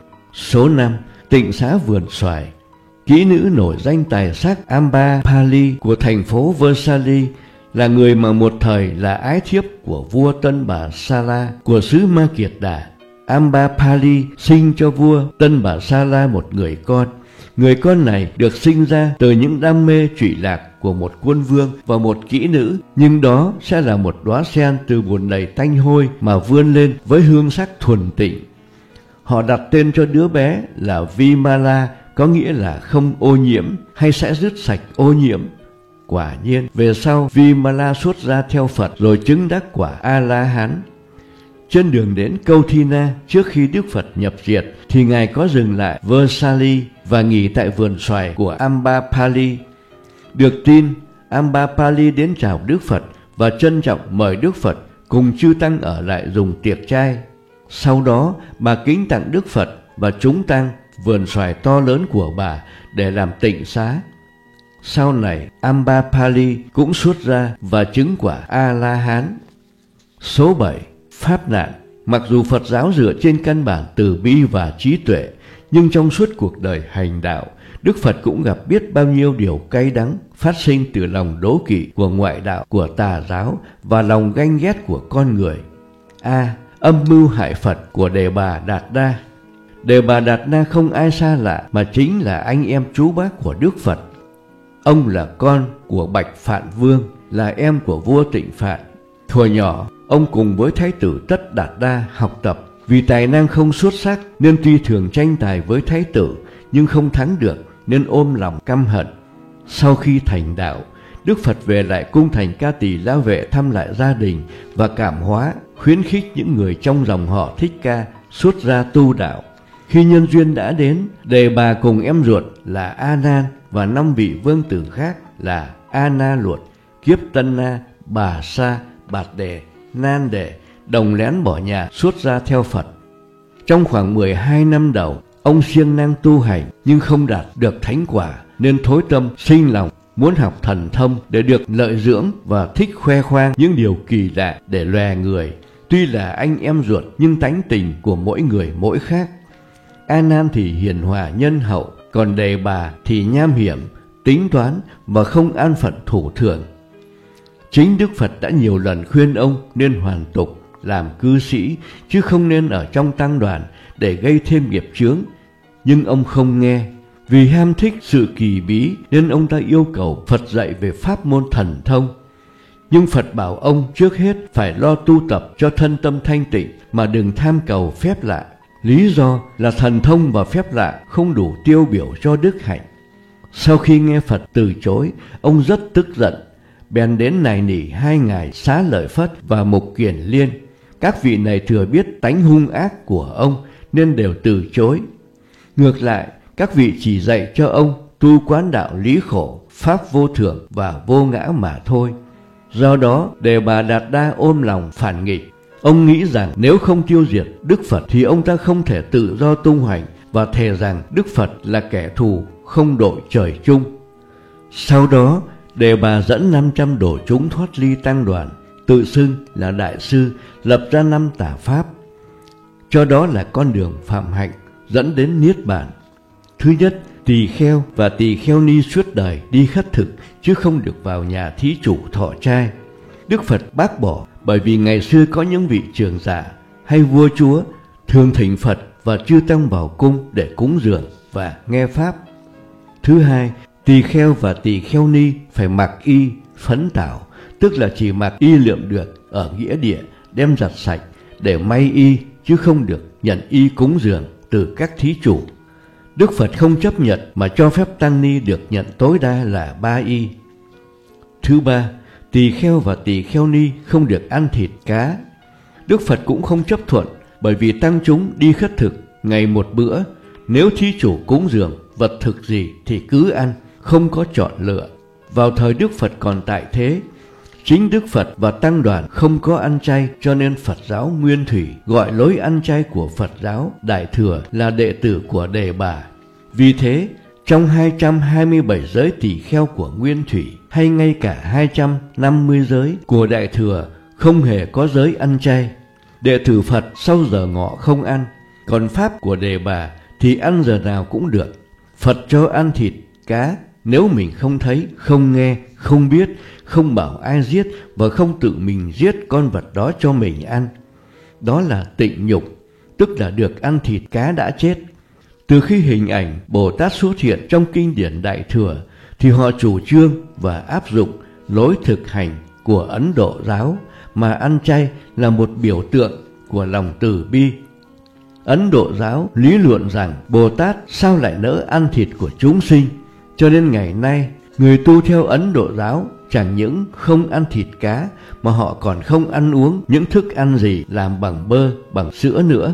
Số năm. Tịnh xá Vườn Xoài. Kỹ nữ nổi danh tài sắc Ambapali của thành phố Vesali là người mà một thời là ái thiếp của vua Tân Bà Sa La của xứ Ma Kiệt Đà. Ambapali sinh cho vua Tân Bà Sa La một người con. Người con này được sinh ra từ những đam mê trụy lạc của một quân vương và một kỹ nữ, nhưng đó sẽ là một đóa sen từ bùn đầy tanh hôi mà vươn lên với hương sắc thuần tịnh. Họ đặt tên cho đứa bé là Vimala, có nghĩa là không ô nhiễm hay sẽ dứt sạch ô nhiễm. Quả nhiên, về sau Vimala xuất gia theo Phật rồi chứng đắc quả A-la-hán. Trên đường đến Kauthina, trước khi Đức Phật nhập diệt, thì Ngài có dừng lại Vesali và nghỉ tại vườn xoài của Ambapali. Được tin, Ambapali đến chào Đức Phật và trân trọng mời Đức Phật cùng chư tăng ở lại dùng tiệc chay. Sau đó, bà kính tặng Đức Phật và chúng tăng vườn xoài to lớn của bà để làm tịnh xá. Sau này, Ambapali cũng xuất ra và chứng quả A-la-hán. Số bảy. Pháp nạn. Mặc dù Phật giáo dựa trên căn bản từ bi và trí tuệ, nhưng trong suốt cuộc đời hành đạo, Đức Phật cũng gặp biết bao nhiêu điều cay đắng phát sinh từ lòng đố kỵ của ngoại đạo, của tà giáo và lòng ganh ghét của con người. A. Âm mưu hại Phật của Đề Bà Đạt Đa. Đề Bà Đạt Đa không ai xa lạ mà chính là anh em chú bác của Đức Phật. Ông là con của Bạch Phạn Vương, là em của vua Tịnh Phạn. Thuở nhỏ, ông cùng với Thái tử Tất Đạt Đa học tập. Vì tài năng không xuất sắc nên tuy thường tranh tài với Thái tử nhưng không thắng được nên ôm lòng căm hận. Sau khi thành đạo, Đức Phật về lại cung thành Ca Tỳ La Vệ thăm lại gia đình và cảm hóa, khuyến khích những người trong dòng họ Thích Ca xuất gia tu đạo. Khi nhân duyên đã đến, Đề Bà cùng em ruột là A Nan và năm vị vương tử khác là A Na Luột, Kiếp Tân Na, Bà Sa, Bạt Đề, Nan Đề đồng lén bỏ nhà xuất gia theo Phật. Trong khoảng mười hai năm đầu, ông siêng năng tu hành nhưng không đạt được thánh quả, nên thối tâm sinh lòng muốn học thần thông để được lợi dưỡng và thích khoe khoang những điều kỳ lạ để lòe người. Tuy là anh em ruột nhưng tánh tình của mỗi người mỗi khác. A Nan thì hiền hòa nhân hậu, còn Đề Bà thì nham hiểm, tính toán và không an phận thủ thường. Chính Đức Phật đã nhiều lần khuyên ông nên hoàn tục, làm cư sĩ, chứ không nên ở trong tăng đoàn để gây thêm nghiệp chướng. Nhưng ông không nghe. Vì ham thích sự kỳ bí nên ông ta yêu cầu Phật dạy về pháp môn thần thông. Nhưng Phật bảo ông trước hết phải lo tu tập cho thân tâm thanh tịnh mà đừng tham cầu phép lạ. Lý do là thần thông và phép lạ không đủ tiêu biểu cho đức hạnh. Sau khi nghe Phật từ chối, ông rất tức giận, bèn đến nài nỉ hai ngài Xá Lợi Phất và Mục Kiền Liên. Các vị này thừa biết tánh hung ác của ông nên đều từ chối. Ngược lại, các vị chỉ dạy cho ông tu quán đạo lý khổ, pháp vô thường và vô ngã mà thôi. Do đó, Đề Bà Đạt Đa ôm lòng phản nghịch. Ông nghĩ rằng nếu không tiêu diệt Đức Phật thì ông ta không thể tự do tung hoành, và thề rằng Đức Phật là kẻ thù không đội trời chung. Sau đó, Đề Bà dẫn năm trăm đồ chúng thoát ly tăng đoàn, tự xưng là đại sư, lập ra năm tà pháp, cho đó là con đường phạm hạnh dẫn đến niết bàn. Thứ nhất, tỳ kheo và tỳ kheo ni suốt đời đi khất thực chứ không được vào nhà thí chủ thọ trai. Đức Phật bác bỏ, bởi vì ngày xưa có những vị trưởng giả hay vua chúa thường thỉnh Phật và chư tăng vào cung để cúng dường và nghe pháp. Thứ hai, tỳ kheo và tỳ kheo ni phải mặc y phấn tảo, tức là chỉ mặc y lượm được ở nghĩa địa đem giặt sạch để may y, chứ không được nhận y cúng dường từ các thí chủ. Đức Phật không chấp nhận mà cho phép tăng ni được nhận tối đa là ba y. Thứ ba, tỳ kheo và tỳ kheo ni không được ăn thịt cá. Đức Phật cũng không chấp thuận, bởi vì tăng chúng đi khất thực ngày một bữa, nếu thí chủ cúng dường vật thực gì thì cứ ăn, không có chọn lựa. Vào thời Đức Phật còn tại thế, chính Đức Phật và tăng đoàn không có ăn chay, cho nên Phật giáo Nguyên Thủy gọi lối ăn chay của Phật giáo Đại Thừa là đệ tử của Đề Bà. Vì thế, trong hai trăm hai mươi bảy giới tỳ kheo của Nguyên Thủy, hay ngay cả hai trăm năm mươi giới của Đại Thừa, không hề có giới ăn chay. Đệ tử Phật sau giờ ngọ không ăn, còn pháp của Đề Bà thì ăn giờ nào cũng được. Phật cho ăn thịt, cá, nếu mình không thấy, không nghe, không biết, không bảo ai giết và không tự mình giết con vật đó cho mình ăn. Đó là tịnh nhục, tức là được ăn thịt cá đã chết. Từ khi hình ảnh Bồ Tát xuất hiện trong kinh điển Đại Thừa, thì họ chủ trương và áp dụng lối thực hành của Ấn Độ giáo, mà ăn chay là một biểu tượng của lòng từ bi. Ấn Độ giáo lý luận rằng Bồ Tát sao lại nỡ ăn thịt của chúng sinh, cho nên ngày nay người tu theo Ấn Độ giáo chẳng những không ăn thịt cá, mà họ còn không ăn uống những thức ăn gì làm bằng bơ, bằng sữa nữa.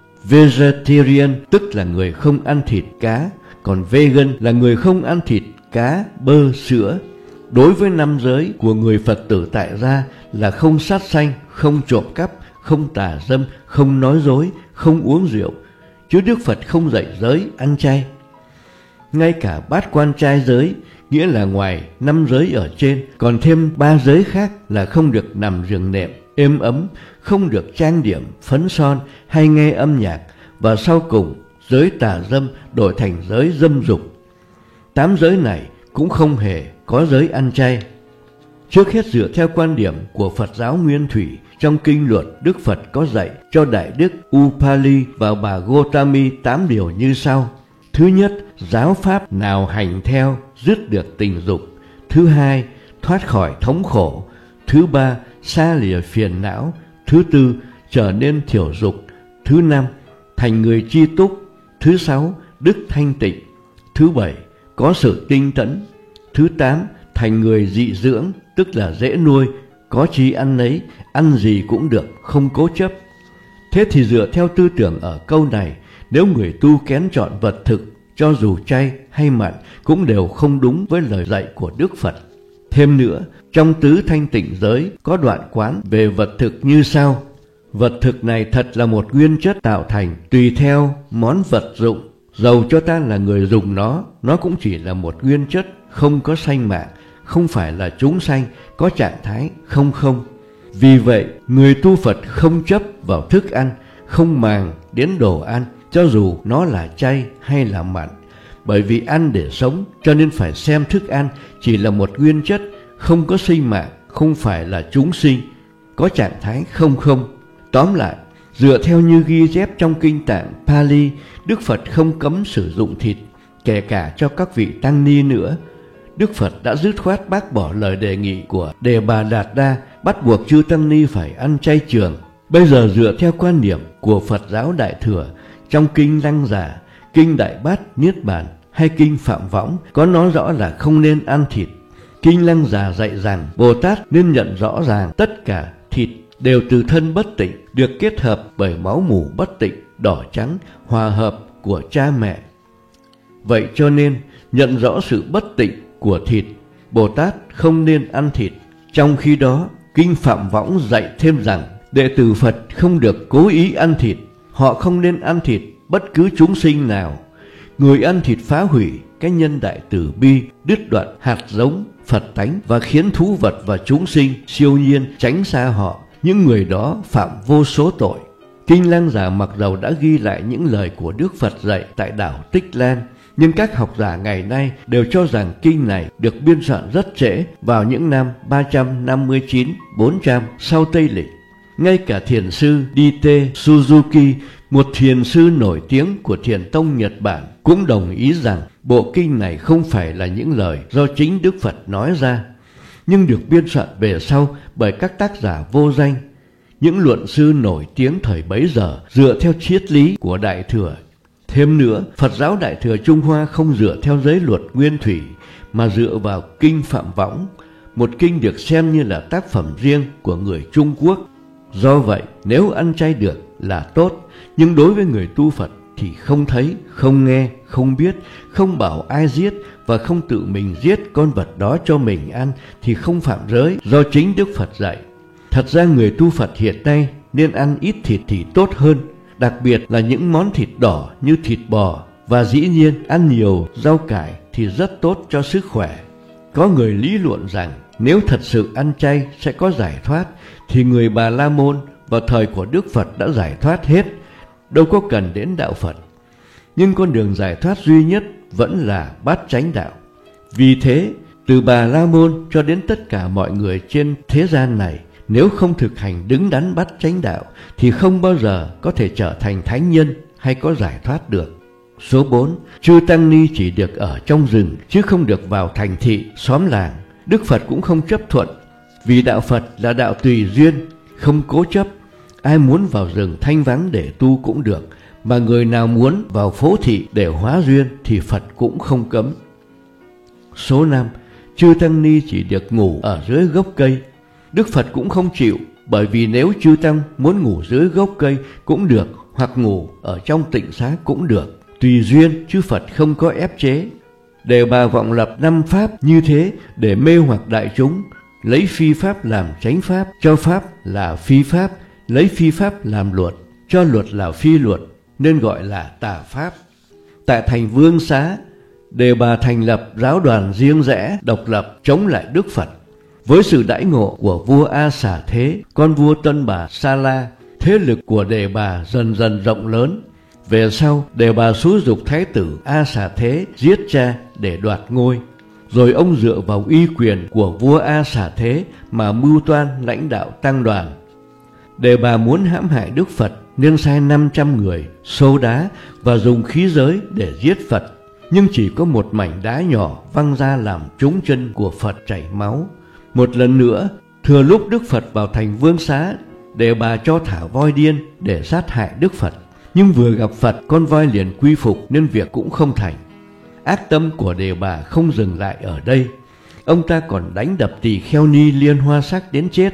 Vegetarian tức là người không ăn thịt cá, còn vegan là người không ăn thịt cá, bơ, sữa. Đối với năm giới của người Phật tử tại gia là không sát sanh, không trộm cắp, không tà dâm, không nói dối, không uống rượu, chứ Đức Phật không dạy giới ăn chay. Ngay cả bát quan trai giới, nghĩa là ngoài năm giới ở trên, còn thêm ba giới khác là không được nằm giường nệm êm ấm, không được trang điểm, phấn son hay nghe âm nhạc, và sau cùng giới tà dâm đổi thành giới dâm dục. Tám giới này cũng không hề có giới ăn chay. Trước hết, dựa theo quan điểm của Phật giáo Nguyên Thủy, trong kinh luật Đức Phật có dạy cho Đại Đức Upali và bà Gotami tám điều như sau. Thứ nhất, giáo pháp nào hành theo dứt được tình dục. Thứ hai, thoát khỏi thống khổ. Thứ ba, xa lìa phiền não. Thứ tư, trở nên thiểu dục. Thứ năm, thành người chi túc. Thứ sáu, đức thanh tịnh. Thứ bảy, có sự tinh tấn. Thứ tám, thành người dị dưỡng, tức là dễ nuôi, có chí ăn nấy, ăn gì cũng được, không cố chấp. Thế thì dựa theo tư tưởng ở câu này, nếu người tu kén chọn vật thực, cho dù chay hay mặn cũng đều không đúng với lời dạy của Đức Phật. Thêm nữa, trong tứ thanh tịnh giới có đoạn quán về vật thực như sau: vật thực này thật là một nguyên chất tạo thành, tùy theo món vật dụng, dầu cho ta là người dùng nó, nó cũng chỉ là một nguyên chất, không có sanh mạng, không phải là chúng sanh, có trạng thái không không. Vì vậy, người tu Phật không chấp vào thức ăn, không màng đến đồ ăn, cho dù nó là chay hay là mặn. Bởi vì ăn để sống, cho nên phải xem thức ăn chỉ là một nguyên chất, không có sinh mạng, không phải là chúng sinh, có trạng thái không không. Tóm lại, dựa theo như ghi chép trong kinh tạng Pali, Đức Phật không cấm sử dụng thịt, kể cả cho các vị tăng ni nữa. Đức Phật đã dứt khoát bác bỏ lời đề nghị của Đề Bà Đạt Đa, bắt buộc chư tăng ni phải ăn chay trường. Bây giờ dựa theo quan niệm của Phật giáo Đại Thừa, trong kinh Lăng Già, kinh Đại Bát Niết Bàn hay kinh Phạm Võng có nói rõ là không nên ăn thịt. Kinh Lăng Già dạy rằng Bồ Tát nên nhận rõ ràng tất cả thịt đều từ thân bất tịnh, được kết hợp bởi máu mủ bất tịnh, đỏ trắng, hòa hợp của cha mẹ. Vậy cho nên, nhận rõ sự bất tịnh của thịt, Bồ Tát không nên ăn thịt. Trong khi đó, kinh Phạm Võng dạy thêm rằng đệ tử Phật không được cố ý ăn thịt, họ không nên ăn thịt bất cứ chúng sinh nào. Người ăn thịt phá hủy cái nhân đại từ bi, đứt đoạn hạt giống Phật tánh và khiến thú vật và chúng sinh siêu nhiên tránh xa họ. Những người đó phạm vô số tội. Kinh Lăng Già mặc dầu đã ghi lại những lời của Đức Phật dạy tại đảo Tích Lan, nhưng các học giả ngày nay đều cho rằng kinh này được biên soạn rất trễ, vào những năm ba trăm năm mươi chín đến bốn trăm sau Tây Lịch. Ngay cả thiền sư đê tê Suzuki, một thiền sư nổi tiếng của thiền tông Nhật Bản, cũng đồng ý rằng bộ kinh này không phải là những lời do chính Đức Phật nói ra, nhưng được biên soạn về sau bởi các tác giả vô danh, những luận sư nổi tiếng thời bấy giờ dựa theo triết lý của Đại Thừa. Thêm nữa, Phật giáo Đại Thừa Trung Hoa không dựa theo giới luật nguyên thủy, mà dựa vào kinh Phạm Võng, một kinh được xem như là tác phẩm riêng của người Trung Quốc. Do vậy, nếu ăn chay được là tốt, nhưng đối với người tu Phật thì không thấy, không nghe, không biết, không bảo ai giết và không tự mình giết con vật đó cho mình ăn thì không phạm giới do chính Đức Phật dạy. Thật ra người tu Phật hiện nay nên ăn ít thịt thì tốt hơn, đặc biệt là những món thịt đỏ như thịt bò, và dĩ nhiên ăn nhiều rau cải thì rất tốt cho sức khỏe. Có người lý luận rằng nếu thật sự ăn chay sẽ có giải thoát, thì người Bà La Môn vào thời của Đức Phật đã giải thoát hết, đâu có cần đến đạo Phật. Nhưng con đường giải thoát duy nhất vẫn là bát chánh đạo. Vì thế, từ Bà La Môn cho đến tất cả mọi người trên thế gian này, nếu không thực hành đứng đắn bát chánh đạo thì không bao giờ có thể trở thành thánh nhân hay có giải thoát được. Số bốn. Chư tăng ni chỉ được ở trong rừng chứ không được vào thành thị, xóm làng. Đức Phật cũng không chấp thuận, vì đạo Phật là đạo tùy duyên, không cố chấp. Ai muốn vào rừng thanh vắng để tu cũng được, mà người nào muốn vào phố thị để hóa duyên thì Phật cũng không cấm. Số năm. Chư tăng ni chỉ được ngủ ở dưới gốc cây. Đức Phật cũng không chịu, bởi vì nếu chư tăng muốn ngủ dưới gốc cây cũng được, hoặc ngủ ở trong tịnh xá cũng được, tùy duyên chứ Phật không có ép chế. Đề Bà vọng lập năm pháp như thế để mê hoặc đại chúng, lấy phi pháp làm chánh pháp, cho pháp là phi pháp, lấy phi pháp làm luật, cho luật là phi luật, nên gọi là tà pháp. Tại thành Vương Xá, Đề Bà thành lập giáo đoàn riêng rẽ, độc lập chống lại Đức Phật. Với sự đãi ngộ của vua A Xà Thế, con vua Tân Bà Sa La, thế lực của Đề Bà dần dần rộng lớn. Về sau, Đề Bà xúi giục thái tử A Xà Thế giết cha để đoạt ngôi. Rồi ông dựa vào uy quyền của vua A Xà Thế mà mưu toan lãnh đạo tăng đoàn. Đề Bà muốn hãm hại Đức Phật nên sai năm trăm người xô đá và dùng khí giới để giết Phật. Nhưng chỉ có một mảnh đá nhỏ văng ra làm trúng chân của Phật chảy máu. Một lần nữa, thừa lúc Đức Phật vào thành Vương Xá, Đề Bà cho thả voi điên để sát hại Đức Phật. Nhưng vừa gặp Phật, con voi liền quy phục nên việc cũng không thành. Ác tâm của Đề Bà không dừng lại ở đây. ông ta còn đánh đập tỳ kheo ni Liên Hoa Sắc đến chết.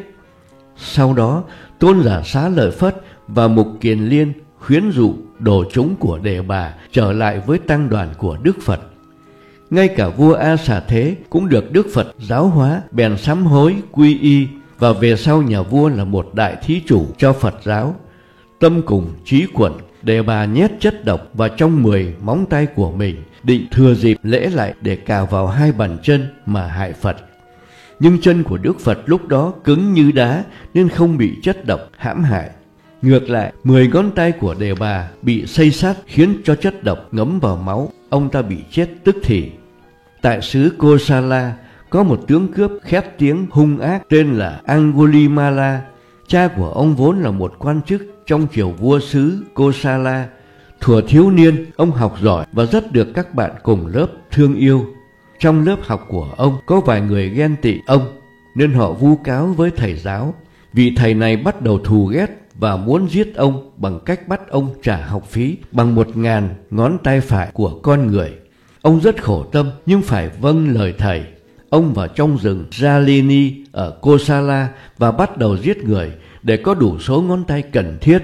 Sau đó, Tôn giả Xá Lợi Phất và Mục Kiền Liên khuyến dụ đồ chúng của Đề Bà trở lại với tăng đoàn của Đức Phật. Ngay cả vua A Xà Thế cũng được Đức Phật giáo hóa, bèn sám hối quy y, và về sau nhà vua là một đại thí chủ cho Phật giáo. Tâm cùng trí quẩn, Đề Bà nhét chất độc vào trong mười móng tay của mình, định thừa dịp lễ lại để cào vào hai bàn chân mà hại Phật. Nhưng chân của Đức Phật lúc đó cứng như đá nên không bị chất độc hãm hại. Ngược lại, mười ngón tay của Đề Bà bị xây sát khiến cho chất độc ngấm vào máu, ông ta bị chết tức thì. Tại xứ Kosala có một tướng cướp khét tiếng hung ác tên là Angulimala. Cha của ông vốn là một quan chức trong triều vua xứ Kosala. Thuở thiếu niên, ông học giỏi và rất được các bạn cùng lớp thương yêu. Trong lớp học của ông có vài người ghen tị ông, nên họ vu cáo với thầy giáo. Vị thầy này bắt đầu thù ghét và muốn giết ông bằng cách bắt ông trả học phí bằng một ngàn ngón tay phải của con người. Ông rất khổ tâm nhưng phải vâng lời thầy. Ông vào trong rừng Jalini ở Kosala và bắt đầu giết người để có đủ số ngón tay cần thiết.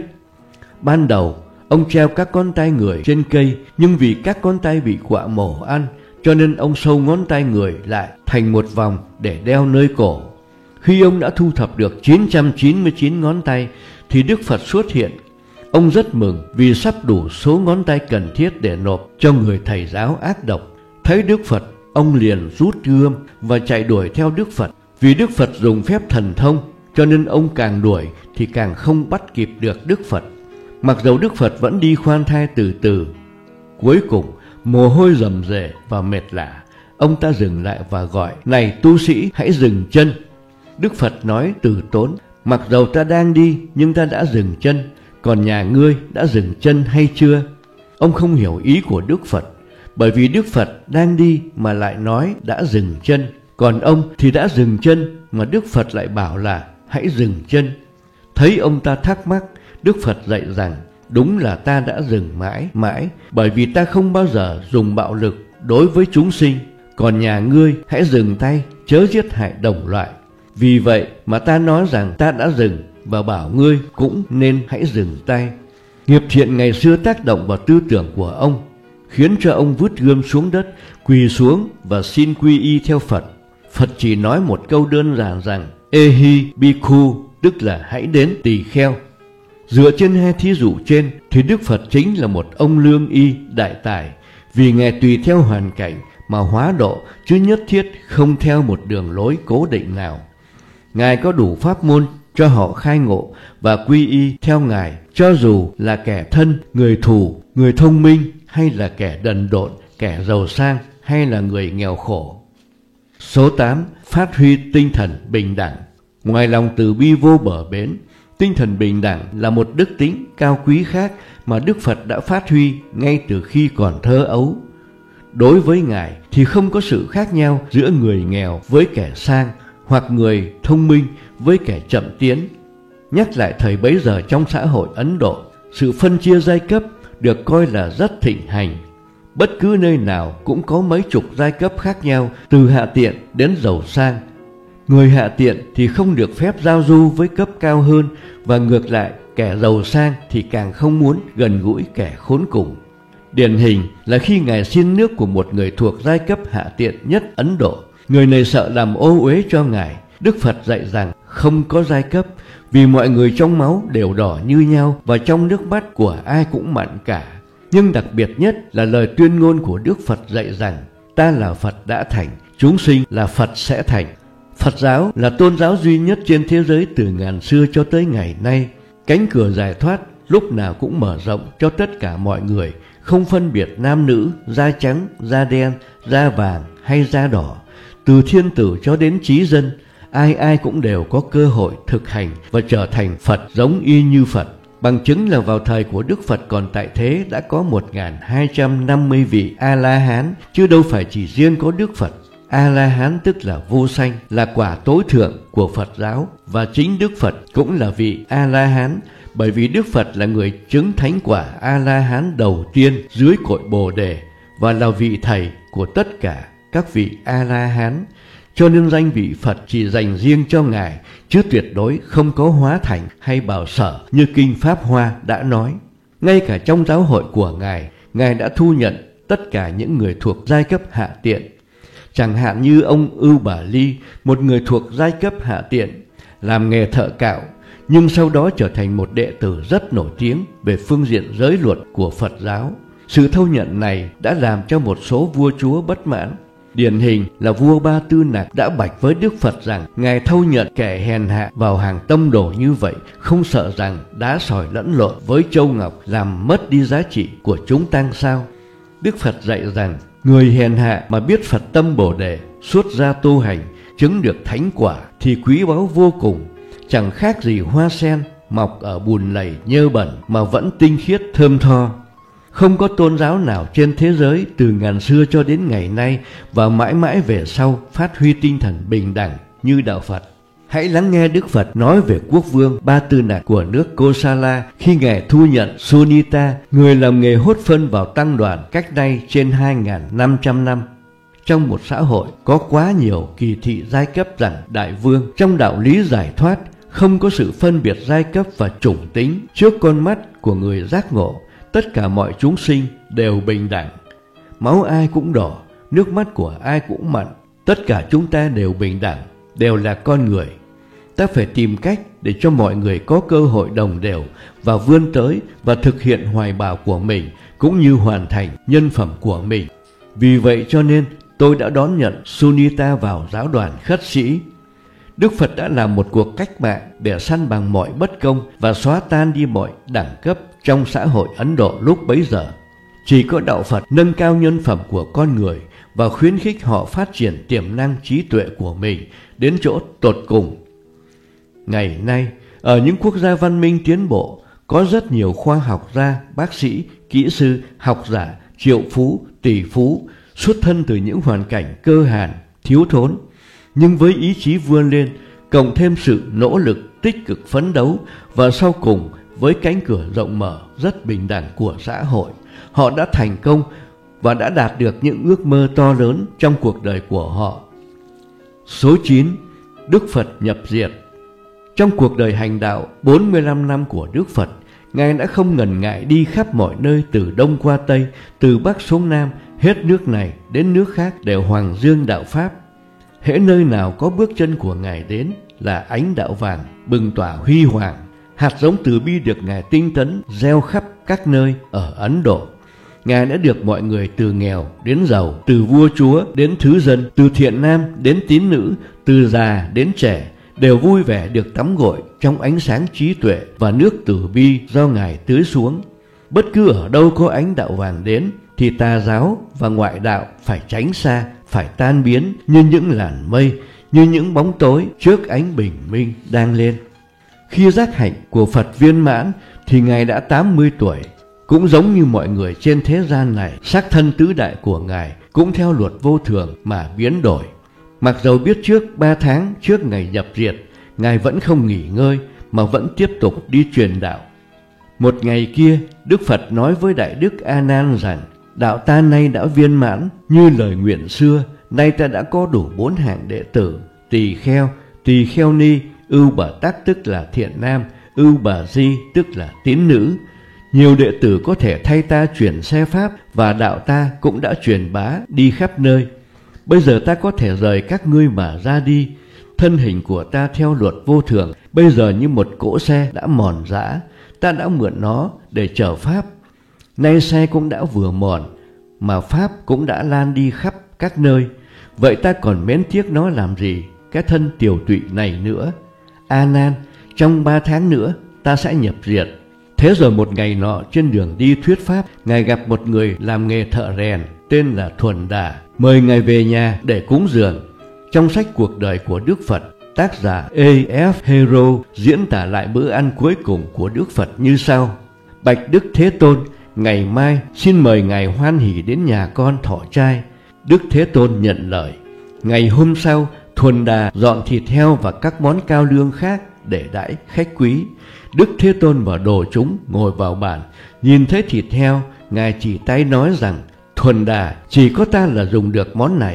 Ban đầu, ông treo các ngón tay người trên cây, nhưng vì các ngón tay bị quạ mổ ăn, cho nên ông sâu ngón tay người lại thành một vòng để đeo nơi cổ. Khi ông đã thu thập được chín trăm chín mươi chín ngón tay, thì Đức Phật xuất hiện. Ông rất mừng vì sắp đủ số ngón tay cần thiết để nộp cho người thầy giáo ác độc. Thấy Đức Phật, ông liền rút gươm và chạy đuổi theo Đức Phật. Vì Đức Phật dùng phép thần thông, cho nên ông càng đuổi thì càng không bắt kịp được Đức Phật. Mặc dầu Đức Phật vẫn đi khoan thai từ từ. Cuối cùng, mồ hôi rầm rề và mệt lả, ông ta dừng lại và gọi: "Này tu sĩ, hãy dừng chân." Đức Phật nói từ tốn: "Mặc dầu ta đang đi, nhưng ta đã dừng chân. Còn nhà ngươi đã dừng chân hay chưa?" Ông không hiểu ý của Đức Phật, bởi vì Đức Phật đang đi mà lại nói đã dừng chân, còn ông thì đã dừng chân mà Đức Phật lại bảo là hãy dừng chân. Thấy ông ta thắc mắc, Đức Phật dạy rằng: "Đúng là ta đã dừng mãi mãi, bởi vì ta không bao giờ dùng bạo lực đối với chúng sinh. Còn nhà ngươi hãy dừng tay, chớ giết hại đồng loại. Vì vậy mà ta nói rằng ta đã dừng, và bảo ngươi cũng nên hãy dừng tay." Nghiệp thiện ngày xưa tác động vào tư tưởng của ông, khiến cho ông vứt gươm xuống đất, quỳ xuống và xin quy y theo Phật. Phật chỉ nói một câu đơn giản rằng: "Ehi bhikkhu", tức là hãy đến tỳ kheo. Dựa trên hai thí dụ trên thì Đức Phật chính là một ông lương y đại tài, vì Ngài tùy theo hoàn cảnh mà hóa độ, chứ nhất thiết không theo một đường lối cố định nào. Ngài có đủ pháp môn cho họ khai ngộ và quy y theo Ngài, cho dù là kẻ thân, người thù, người thông minh, hay là kẻ đần độn, kẻ giàu sang, hay là người nghèo khổ. Số tám. Phát huy tinh thần bình đẳng. Ngoài lòng từ bi vô bờ bến, tinh thần bình đẳng là một đức tính cao quý khác mà Đức Phật đã phát huy ngay từ khi còn thơ ấu. Đối với Ngài thì không có sự khác nhau giữa người nghèo với kẻ sang, hoặc người thông minh với kẻ chậm tiến. Nhắc lại thời bấy giờ trong xã hội Ấn Độ, sự phân chia giai cấp được coi là rất thịnh hành. Bất cứ nơi nào cũng có mấy chục giai cấp khác nhau, từ hạ tiện đến giàu sang. Người hạ tiện thì không được phép giao du với cấp cao hơn, và ngược lại, kẻ giàu sang thì càng không muốn gần gũi kẻ khốn cùng. Điển hình là khi Ngài xin nước của một người thuộc giai cấp hạ tiện nhất Ấn Độ. Người này sợ làm ô uế cho Ngài. Đức Phật dạy rằng không có giai cấp, vì mọi người trong máu đều đỏ như nhau, và trong nước mắt của ai cũng mặn cả. Nhưng đặc biệt nhất là lời tuyên ngôn của Đức Phật dạy rằng: "Ta là Phật đã thành, chúng sinh là Phật sẽ thành." Phật giáo là tôn giáo duy nhất trên thế giới từ ngàn xưa cho tới ngày nay. Cánh cửa giải thoát lúc nào cũng mở rộng cho tất cả mọi người, không phân biệt nam nữ, da trắng, da đen, da vàng hay da đỏ. Từ thiên tử cho đến trí dân, ai ai cũng đều có cơ hội thực hành và trở thành Phật giống y như Phật. Bằng chứng là vào thời của Đức Phật còn tại thế đã có một nghìn hai trăm năm mươi vị A-la-hán, chứ đâu phải chỉ riêng có Đức Phật. A-la-hán tức là vô sanh, là quả tối thượng của Phật giáo, và chính Đức Phật cũng là vị A-la-hán, bởi vì Đức Phật là người chứng thánh quả A-la-hán đầu tiên dưới cội Bồ Đề, và là vị thầy của tất cả các vị A-la-hán. cho nên danh vị Phật chỉ dành riêng cho Ngài, chứ tuyệt đối không có hóa thành hay bảo sở như Kinh Pháp Hoa đã nói. Ngay cả trong giáo hội của Ngài, Ngài đã thu nhận tất cả những người thuộc giai cấp hạ tiện. Chẳng hạn như ông Ưu Bà Ly, một người thuộc giai cấp hạ tiện, làm nghề thợ cạo, nhưng sau đó trở thành một đệ tử rất nổi tiếng về phương diện giới luật của Phật giáo. Sự thâu nhận này đã làm cho một số vua chúa bất mãn. Điển hình là vua Ba Tư Nặc đã bạch với Đức Phật rằng Ngài thâu nhận kẻ hèn hạ vào hàng tông đồ như vậy, không sợ rằng đá sỏi lẫn lộn với châu ngọc làm mất đi giá trị của chúng tăng sao? Đức Phật dạy rằng người hèn hạ mà biết Phật tâm Bồ Đề, xuất gia tu hành, chứng được thánh quả thì quý báu vô cùng, chẳng khác gì hoa sen mọc ở bùn lầy nhơ bẩn mà vẫn tinh khiết thơm tho. Không có tôn giáo nào trên thế giới từ ngàn xưa cho đến ngày nay và mãi mãi về sau phát huy tinh thần bình đẳng như đạo Phật. Hãy lắng nghe Đức Phật nói về quốc vương Ba Tư Nặc của nước Kosala khi Ngài thu nhận Sunita, người làm nghề hốt phân vào tăng đoàn cách nay trên hai nghìn năm trăm năm. Trong một xã hội có quá nhiều kỳ thị giai cấp rằng đại vương trong đạo lý giải thoát không có sự phân biệt giai cấp và chủng tính trước con mắt của người giác ngộ. Tất cả mọi chúng sinh đều bình đẳng. Máu ai cũng đỏ, nước mắt của ai cũng mặn. Tất cả chúng ta đều bình đẳng, đều là con người. Ta phải tìm cách để cho mọi người có cơ hội đồng đều và vươn tới và thực hiện hoài bào của mình, cũng như hoàn thành nhân phẩm của mình. Vì vậy cho nên tôi đã đón nhận Sunita vào giáo đoàn khất sĩ. Đức Phật đã làm một cuộc cách mạng để săn bằng mọi bất công và xóa tan đi mọi đẳng cấp trong xã hội Ấn Độ lúc bấy giờ. Chỉ có đạo Phật nâng cao nhân phẩm của con người và khuyến khích họ phát triển tiềm năng trí tuệ của mình đến chỗ tột cùng. Ngày nay, ở những quốc gia văn minh tiến bộ, có rất nhiều khoa học gia, bác sĩ, kỹ sư, học giả, triệu phú, tỷ phú, xuất thân từ những hoàn cảnh cơ hàn, thiếu thốn. Nhưng với ý chí vươn lên, cộng thêm sự nỗ lực tích cực phấn đấu và sau cùng với cánh cửa rộng mở rất bình đẳng của xã hội, họ đã thành công và đã đạt được những ước mơ to lớn trong cuộc đời của họ. Số chín. Đức Phật nhập diệt. Trong cuộc đời hành đạo bốn mươi lăm năm của Đức Phật, Ngài đã không ngần ngại đi khắp mọi nơi từ Đông qua Tây, từ Bắc xuống Nam, hết nước này đến nước khác để hoàng dương đạo Pháp. Hễ nơi nào có bước chân của Ngài đến là ánh đạo vàng bừng tỏa huy hoàng. Hạt giống từ bi được Ngài tinh tấn gieo khắp các nơi ở Ấn Độ. Ngài đã được mọi người từ nghèo đến giàu, từ vua chúa đến thứ dân, từ thiện nam đến tín nữ, từ già đến trẻ, đều vui vẻ được tắm gội trong ánh sáng trí tuệ và nước từ bi do Ngài tưới xuống. Bất cứ ở đâu có ánh đạo vàng đến thì tà giáo và ngoại đạo phải tránh xa, phải tan biến như những làn mây, như những bóng tối trước ánh bình minh đang lên. Khi giác hạnh của Phật viên mãn thì Ngài đã tám mươi tuổi. Cũng giống như mọi người trên thế gian này, sắc thân tứ đại của Ngài cũng theo luật vô thường mà biến đổi. Mặc dầu biết trước ba tháng trước ngày nhập diệt, Ngài vẫn không nghỉ ngơi mà vẫn tiếp tục đi truyền đạo. Một ngày kia, Đức Phật nói với Đại Đức A Nan rằng: đạo ta nay đã viên mãn như lời nguyện xưa. Nay ta đã có đủ bốn hạng đệ tử: tỳ kheo, tỳ kheo ni, ưu bà tắc tức là thiện nam, ưu bà di tức là tín nữ. Nhiều đệ tử có thể thay ta truyền xe pháp và đạo ta cũng đã truyền bá đi khắp nơi. Bây giờ ta có thể rời các ngươi mà ra đi. Thân hình của ta theo luật vô thường bây giờ như một cỗ xe đã mòn rã. Ta đã mượn nó để chở pháp. Nay xe cũng đã vừa mòn mà pháp cũng đã lan đi khắp các nơi. Vậy ta còn mến tiếc nó làm gì, cái thân tiều tụy này nữa? A Nan, trong ba tháng nữa ta sẽ nhập diệt. Thế rồi một ngày nọ trên đường đi thuyết pháp, Ngài gặp một người làm nghề thợ rèn tên là Thuần Đà, mời Ngài về nhà để cúng dường. Trong sách Cuộc đời của Đức Phật, tác giả A F Hero diễn tả lại bữa ăn cuối cùng của Đức Phật như sau: bạch Đức Thế Tôn, ngày mai xin mời Ngài hoan hỉ đến nhà con thọ trai. Đức Thế Tôn nhận lời. Ngày hôm sau, Thuần Đà dọn thịt heo và các món cao lương khác để đãi khách quý. Đức Thế Tôn và đồ chúng ngồi vào bàn, nhìn thấy thịt heo, Ngài chỉ tay nói rằng: Thuần Đà, chỉ có ta là dùng được món này.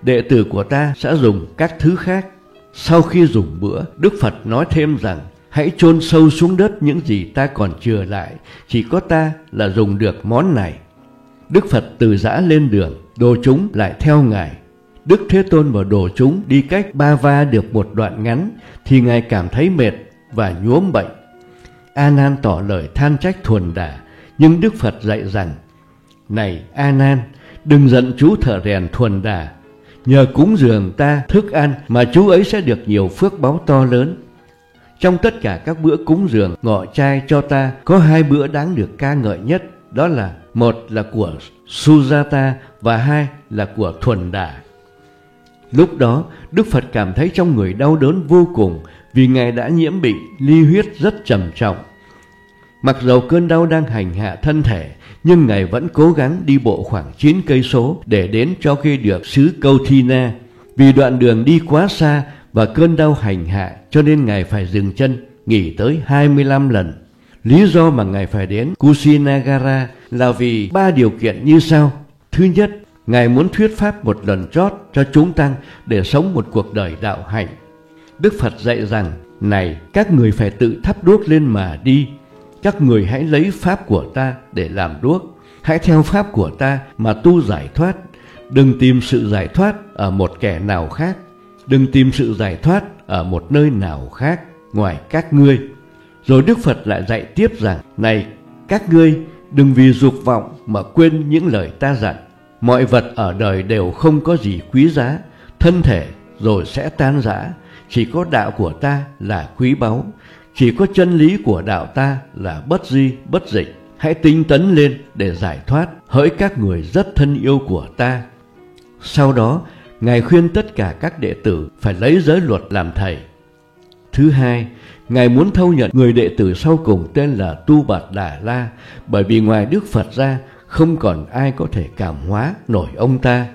đệ tử của ta sẽ dùng các thứ khác. Sau khi dùng bữa, Đức Phật nói thêm rằng hãy chôn sâu xuống đất những gì ta còn chừa lại, chỉ có ta là dùng được món này. Đức Phật từ giã lên đường, đồ chúng lại theo Ngài. Đức Thế Tôn và đồ chúng đi cách Ba Va được một đoạn ngắn thì Ngài cảm thấy mệt và nhuốm bệnh. A Nan tỏ lời than trách Thuần Đà, nhưng Đức Phật dạy rằng: Này A Nan, đừng giận chú thợ rèn Thuần Đà. Nhờ cúng dường ta thức ăn mà chú ấy sẽ được nhiều phước báu to lớn. Trong tất cả các bữa cúng dường ngọ trai cho ta, có hai bữa đáng được ca ngợi nhất, đó là một là của Sujata và hai là của Thuần Đà. Lúc đó, Đức Phật cảm thấy trong người đau đớn vô cùng vì Ngài đã nhiễm bệnh ly huyết rất trầm trọng. Mặc dầu cơn đau đang hành hạ thân thể, nhưng Ngài vẫn cố gắng đi bộ khoảng chín cây số để đến cho khi được xứ Câu Thi Na. Vì đoạn đường đi quá xa và cơn đau hành hạ cho nên Ngài phải dừng chân, nghỉ tới hai mươi lăm lần. Lý do mà Ngài phải đến Kusinagara là vì ba điều kiện như sau. Thứ nhất, Ngài muốn thuyết pháp một lần chót cho chúng tăng để sống một cuộc đời đạo hạnh. Đức Phật dạy rằng: Này, các người phải tự thắp đuốc lên mà đi. Các người hãy lấy pháp của ta để làm đuốc. Hãy theo pháp của ta mà tu giải thoát. Đừng tìm sự giải thoát ở một kẻ nào khác. Đừng tìm sự giải thoát ở một nơi nào khác ngoài các ngươi. Rồi Đức Phật lại dạy tiếp rằng: Này, các ngươi đừng vì dục vọng mà quên những lời ta dặn. Mọi vật ở đời đều không có gì quý giá. Thân thể rồi sẽ tan rã. Chỉ có đạo của ta là quý báu. Chỉ có chân lý của đạo ta là bất di bất dịch. Hãy tinh tấn lên để giải thoát, hỡi các người rất thân yêu của ta. Sau đó, Ngài khuyên tất cả các đệ tử phải lấy giới luật làm thầy. Thứ hai, Ngài muốn thâu nhận người đệ tử sau cùng tên là Tu Bạt Đà La, bởi vì ngoài Đức Phật ra, không còn ai có thể cảm hóa nổi ông ta.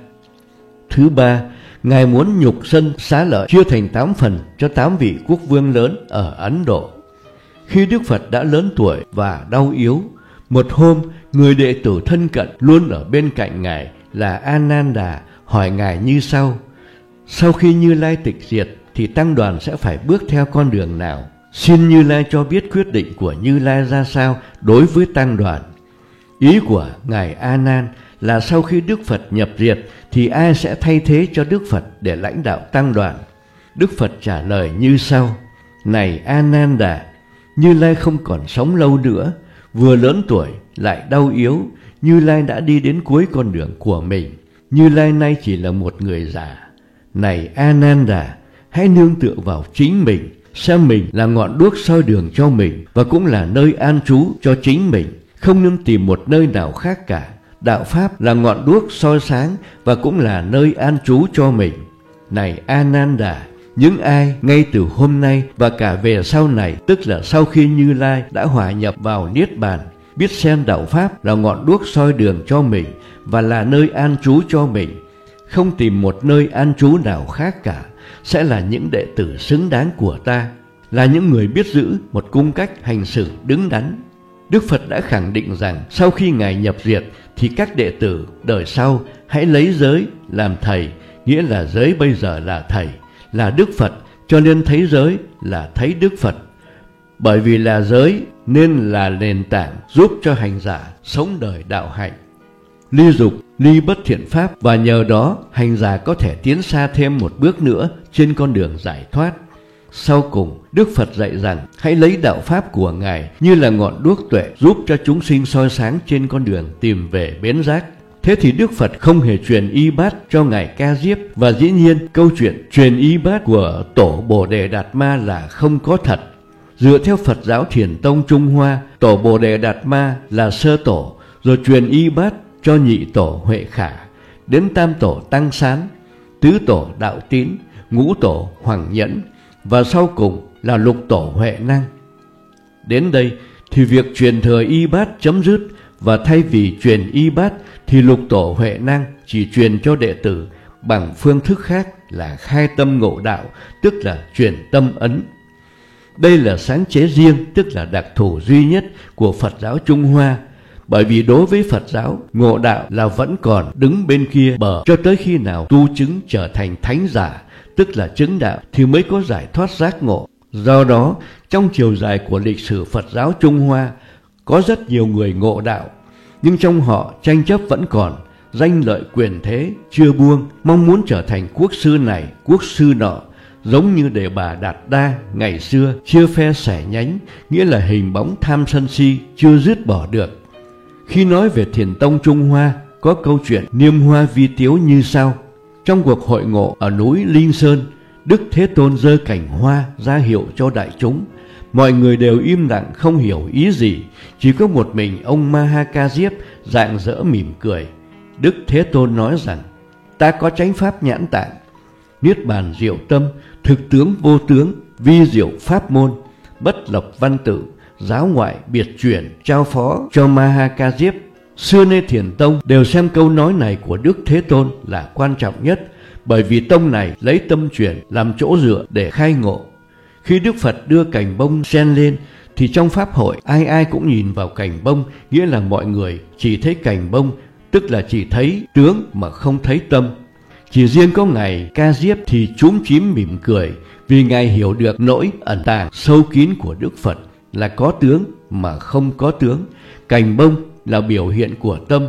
Thứ ba, Ngài muốn nhục sân xá lợi chia thành tám phần cho tám vị quốc vương lớn ở Ấn Độ. Khi Đức Phật đã lớn tuổi và đau yếu, một hôm, người đệ tử thân cận luôn ở bên cạnh Ngài là Ananda hỏi Ngài như sau: Sau khi Như Lai tịch diệt thì tăng đoàn sẽ phải bước theo con đường nào? Xin Như Lai cho biết quyết định của Như Lai ra sao đối với tăng đoàn. Ý của Ngài A Nan là sau khi Đức Phật nhập diệt thì ai sẽ thay thế cho Đức Phật để lãnh đạo tăng đoàn? Đức Phật trả lời như sau: Này Ananda, Như Lai không còn sống lâu nữa, vừa lớn tuổi lại đau yếu. Như Lai đã đi đến cuối con đường của mình. Như Lai nay chỉ là một người già. Này Ananda, hãy nương tựa vào chính mình, xem mình là ngọn đuốc soi đường cho mình và cũng là nơi an trú cho chính mình, không nên tìm một nơi nào khác cả. Đạo Pháp là ngọn đuốc soi sáng và cũng là nơi an trú cho mình. Này Ananda, những ai ngay từ hôm nay và cả về sau này, tức là sau khi Như Lai đã hòa nhập vào Niết Bàn, biết xem đạo Pháp là ngọn đuốc soi đường cho mình và là nơi an trú cho mình, không tìm một nơi an trú nào khác cả, sẽ là những đệ tử xứng đáng của ta, là những người biết giữ một cung cách hành xử đứng đắn. Đức Phật đã khẳng định rằng sau khi Ngài nhập diệt thì các đệ tử đời sau hãy lấy giới làm thầy, nghĩa là giới bây giờ là thầy, là Đức Phật, cho nên thấy giới là thấy Đức Phật. Bởi vì là giới nên là nền tảng giúp cho hành giả sống đời đạo hạnh, ly dục, ly bất thiện pháp, và nhờ đó hành giả có thể tiến xa thêm một bước nữa trên con đường giải thoát. Sau cùng, Đức Phật dạy rằng hãy lấy đạo Pháp của Ngài như là ngọn đuốc tuệ giúp cho chúng sinh soi sáng trên con đường tìm về bến giác. Thế thì Đức Phật không hề truyền y bát cho Ngài Ca Diếp, và dĩ nhiên câu chuyện truyền y bát của Tổ Bồ Đề Đạt Ma là không có thật. Dựa theo Phật giáo Thiền Tông Trung Hoa, Tổ Bồ Đề Đạt Ma là sơ tổ, rồi truyền y bát cho nhị tổ Huệ Khả, đến tam tổ Tăng Sán, tứ tổ Đạo Tín, ngũ tổ Hoàng Nhẫn, và sau cùng là lục tổ Huệ Năng. Đến đây thì việc truyền thừa y bát chấm dứt, và thay vì truyền y bát thì lục tổ Huệ Năng chỉ truyền cho đệ tử bằng phương thức khác là khai tâm ngộ đạo, tức là truyền tâm ấn. Đây là sáng chế riêng, tức là đặc thù duy nhất của Phật giáo Trung Hoa. Bởi vì đối với Phật giáo, ngộ đạo là vẫn còn đứng bên kia bờ cho tới khi nào tu chứng trở thành thánh giả, tức là chứng đạo, thì mới có giải thoát giác ngộ. Do đó, trong chiều dài của lịch sử Phật giáo Trung Hoa, có rất nhiều người ngộ đạo, nhưng trong họ tranh chấp vẫn còn, danh lợi quyền thế chưa buông, mong muốn trở thành quốc sư này, quốc sư nọ, giống như Đề Bà Đạt Đa ngày xưa, chia phe xẻ nhánh, nghĩa là hình bóng tham sân si chưa dứt bỏ được. Khi nói về Thiền tông Trung Hoa, có câu chuyện Niêm Hoa Vi Tiếu như sau. Trong cuộc hội ngộ ở núi Linh Sơn, Đức Thế Tôn giơ cành hoa ra hiệu cho đại chúng. Mọi người đều im lặng không hiểu ý gì, chỉ có một mình ông Ma Ha Diếp rạng rỡ mỉm cười. Đức Thế Tôn nói rằng: ta có chánh pháp nhãn tạng, niết bàn diệu tâm, thực tướng vô tướng, vi diệu pháp môn, bất lộc văn tự, giáo ngoại biệt chuyển, trao phó cho Ma Ha Diếp. Xưa nay Thiền tông đều xem câu nói này của Đức Thế Tôn là quan trọng nhất, bởi vì tông này lấy tâm chuyển làm chỗ dựa để khai ngộ. Khi Đức Phật đưa cành bông sen lên, thì trong pháp hội ai ai cũng nhìn vào cành bông, nghĩa là mọi người chỉ thấy cành bông, tức là chỉ thấy tướng mà không thấy tâm. Chỉ riêng có Ngài Ca Diếp thì chúm chím mỉm cười, vì Ngài hiểu được nỗi ẩn tàng sâu kín của Đức Phật là có tướng mà không có tướng. Cành bông là biểu hiện của tâm,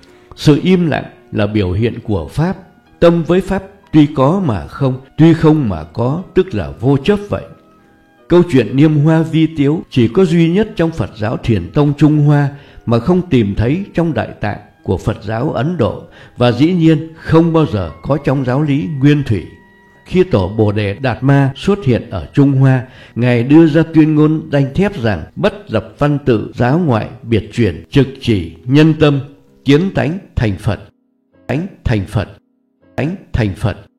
sự im lặng là biểu hiện của pháp. Tâm với pháp tuy có mà không, tuy không mà có, tức là vô chấp vậy. Câu chuyện Niêm Hoa Vi Tiếu chỉ có duy nhất trong Phật giáo Thiền tông Trung Hoa, mà không tìm thấy trong Đại Tạng của Phật giáo Ấn Độ, và dĩ nhiên không bao giờ có trong giáo lý Nguyên Thủy. Khi Tổ Bồ Đề Đạt Ma xuất hiện ở Trung Hoa, Ngài đưa ra tuyên ngôn đanh thép rằng bất lập văn tự, giáo ngoại biệt chuyển, trực chỉ nhân tâm, kiến tánh thành Phật, tánh thành Phật, tánh thành Phật.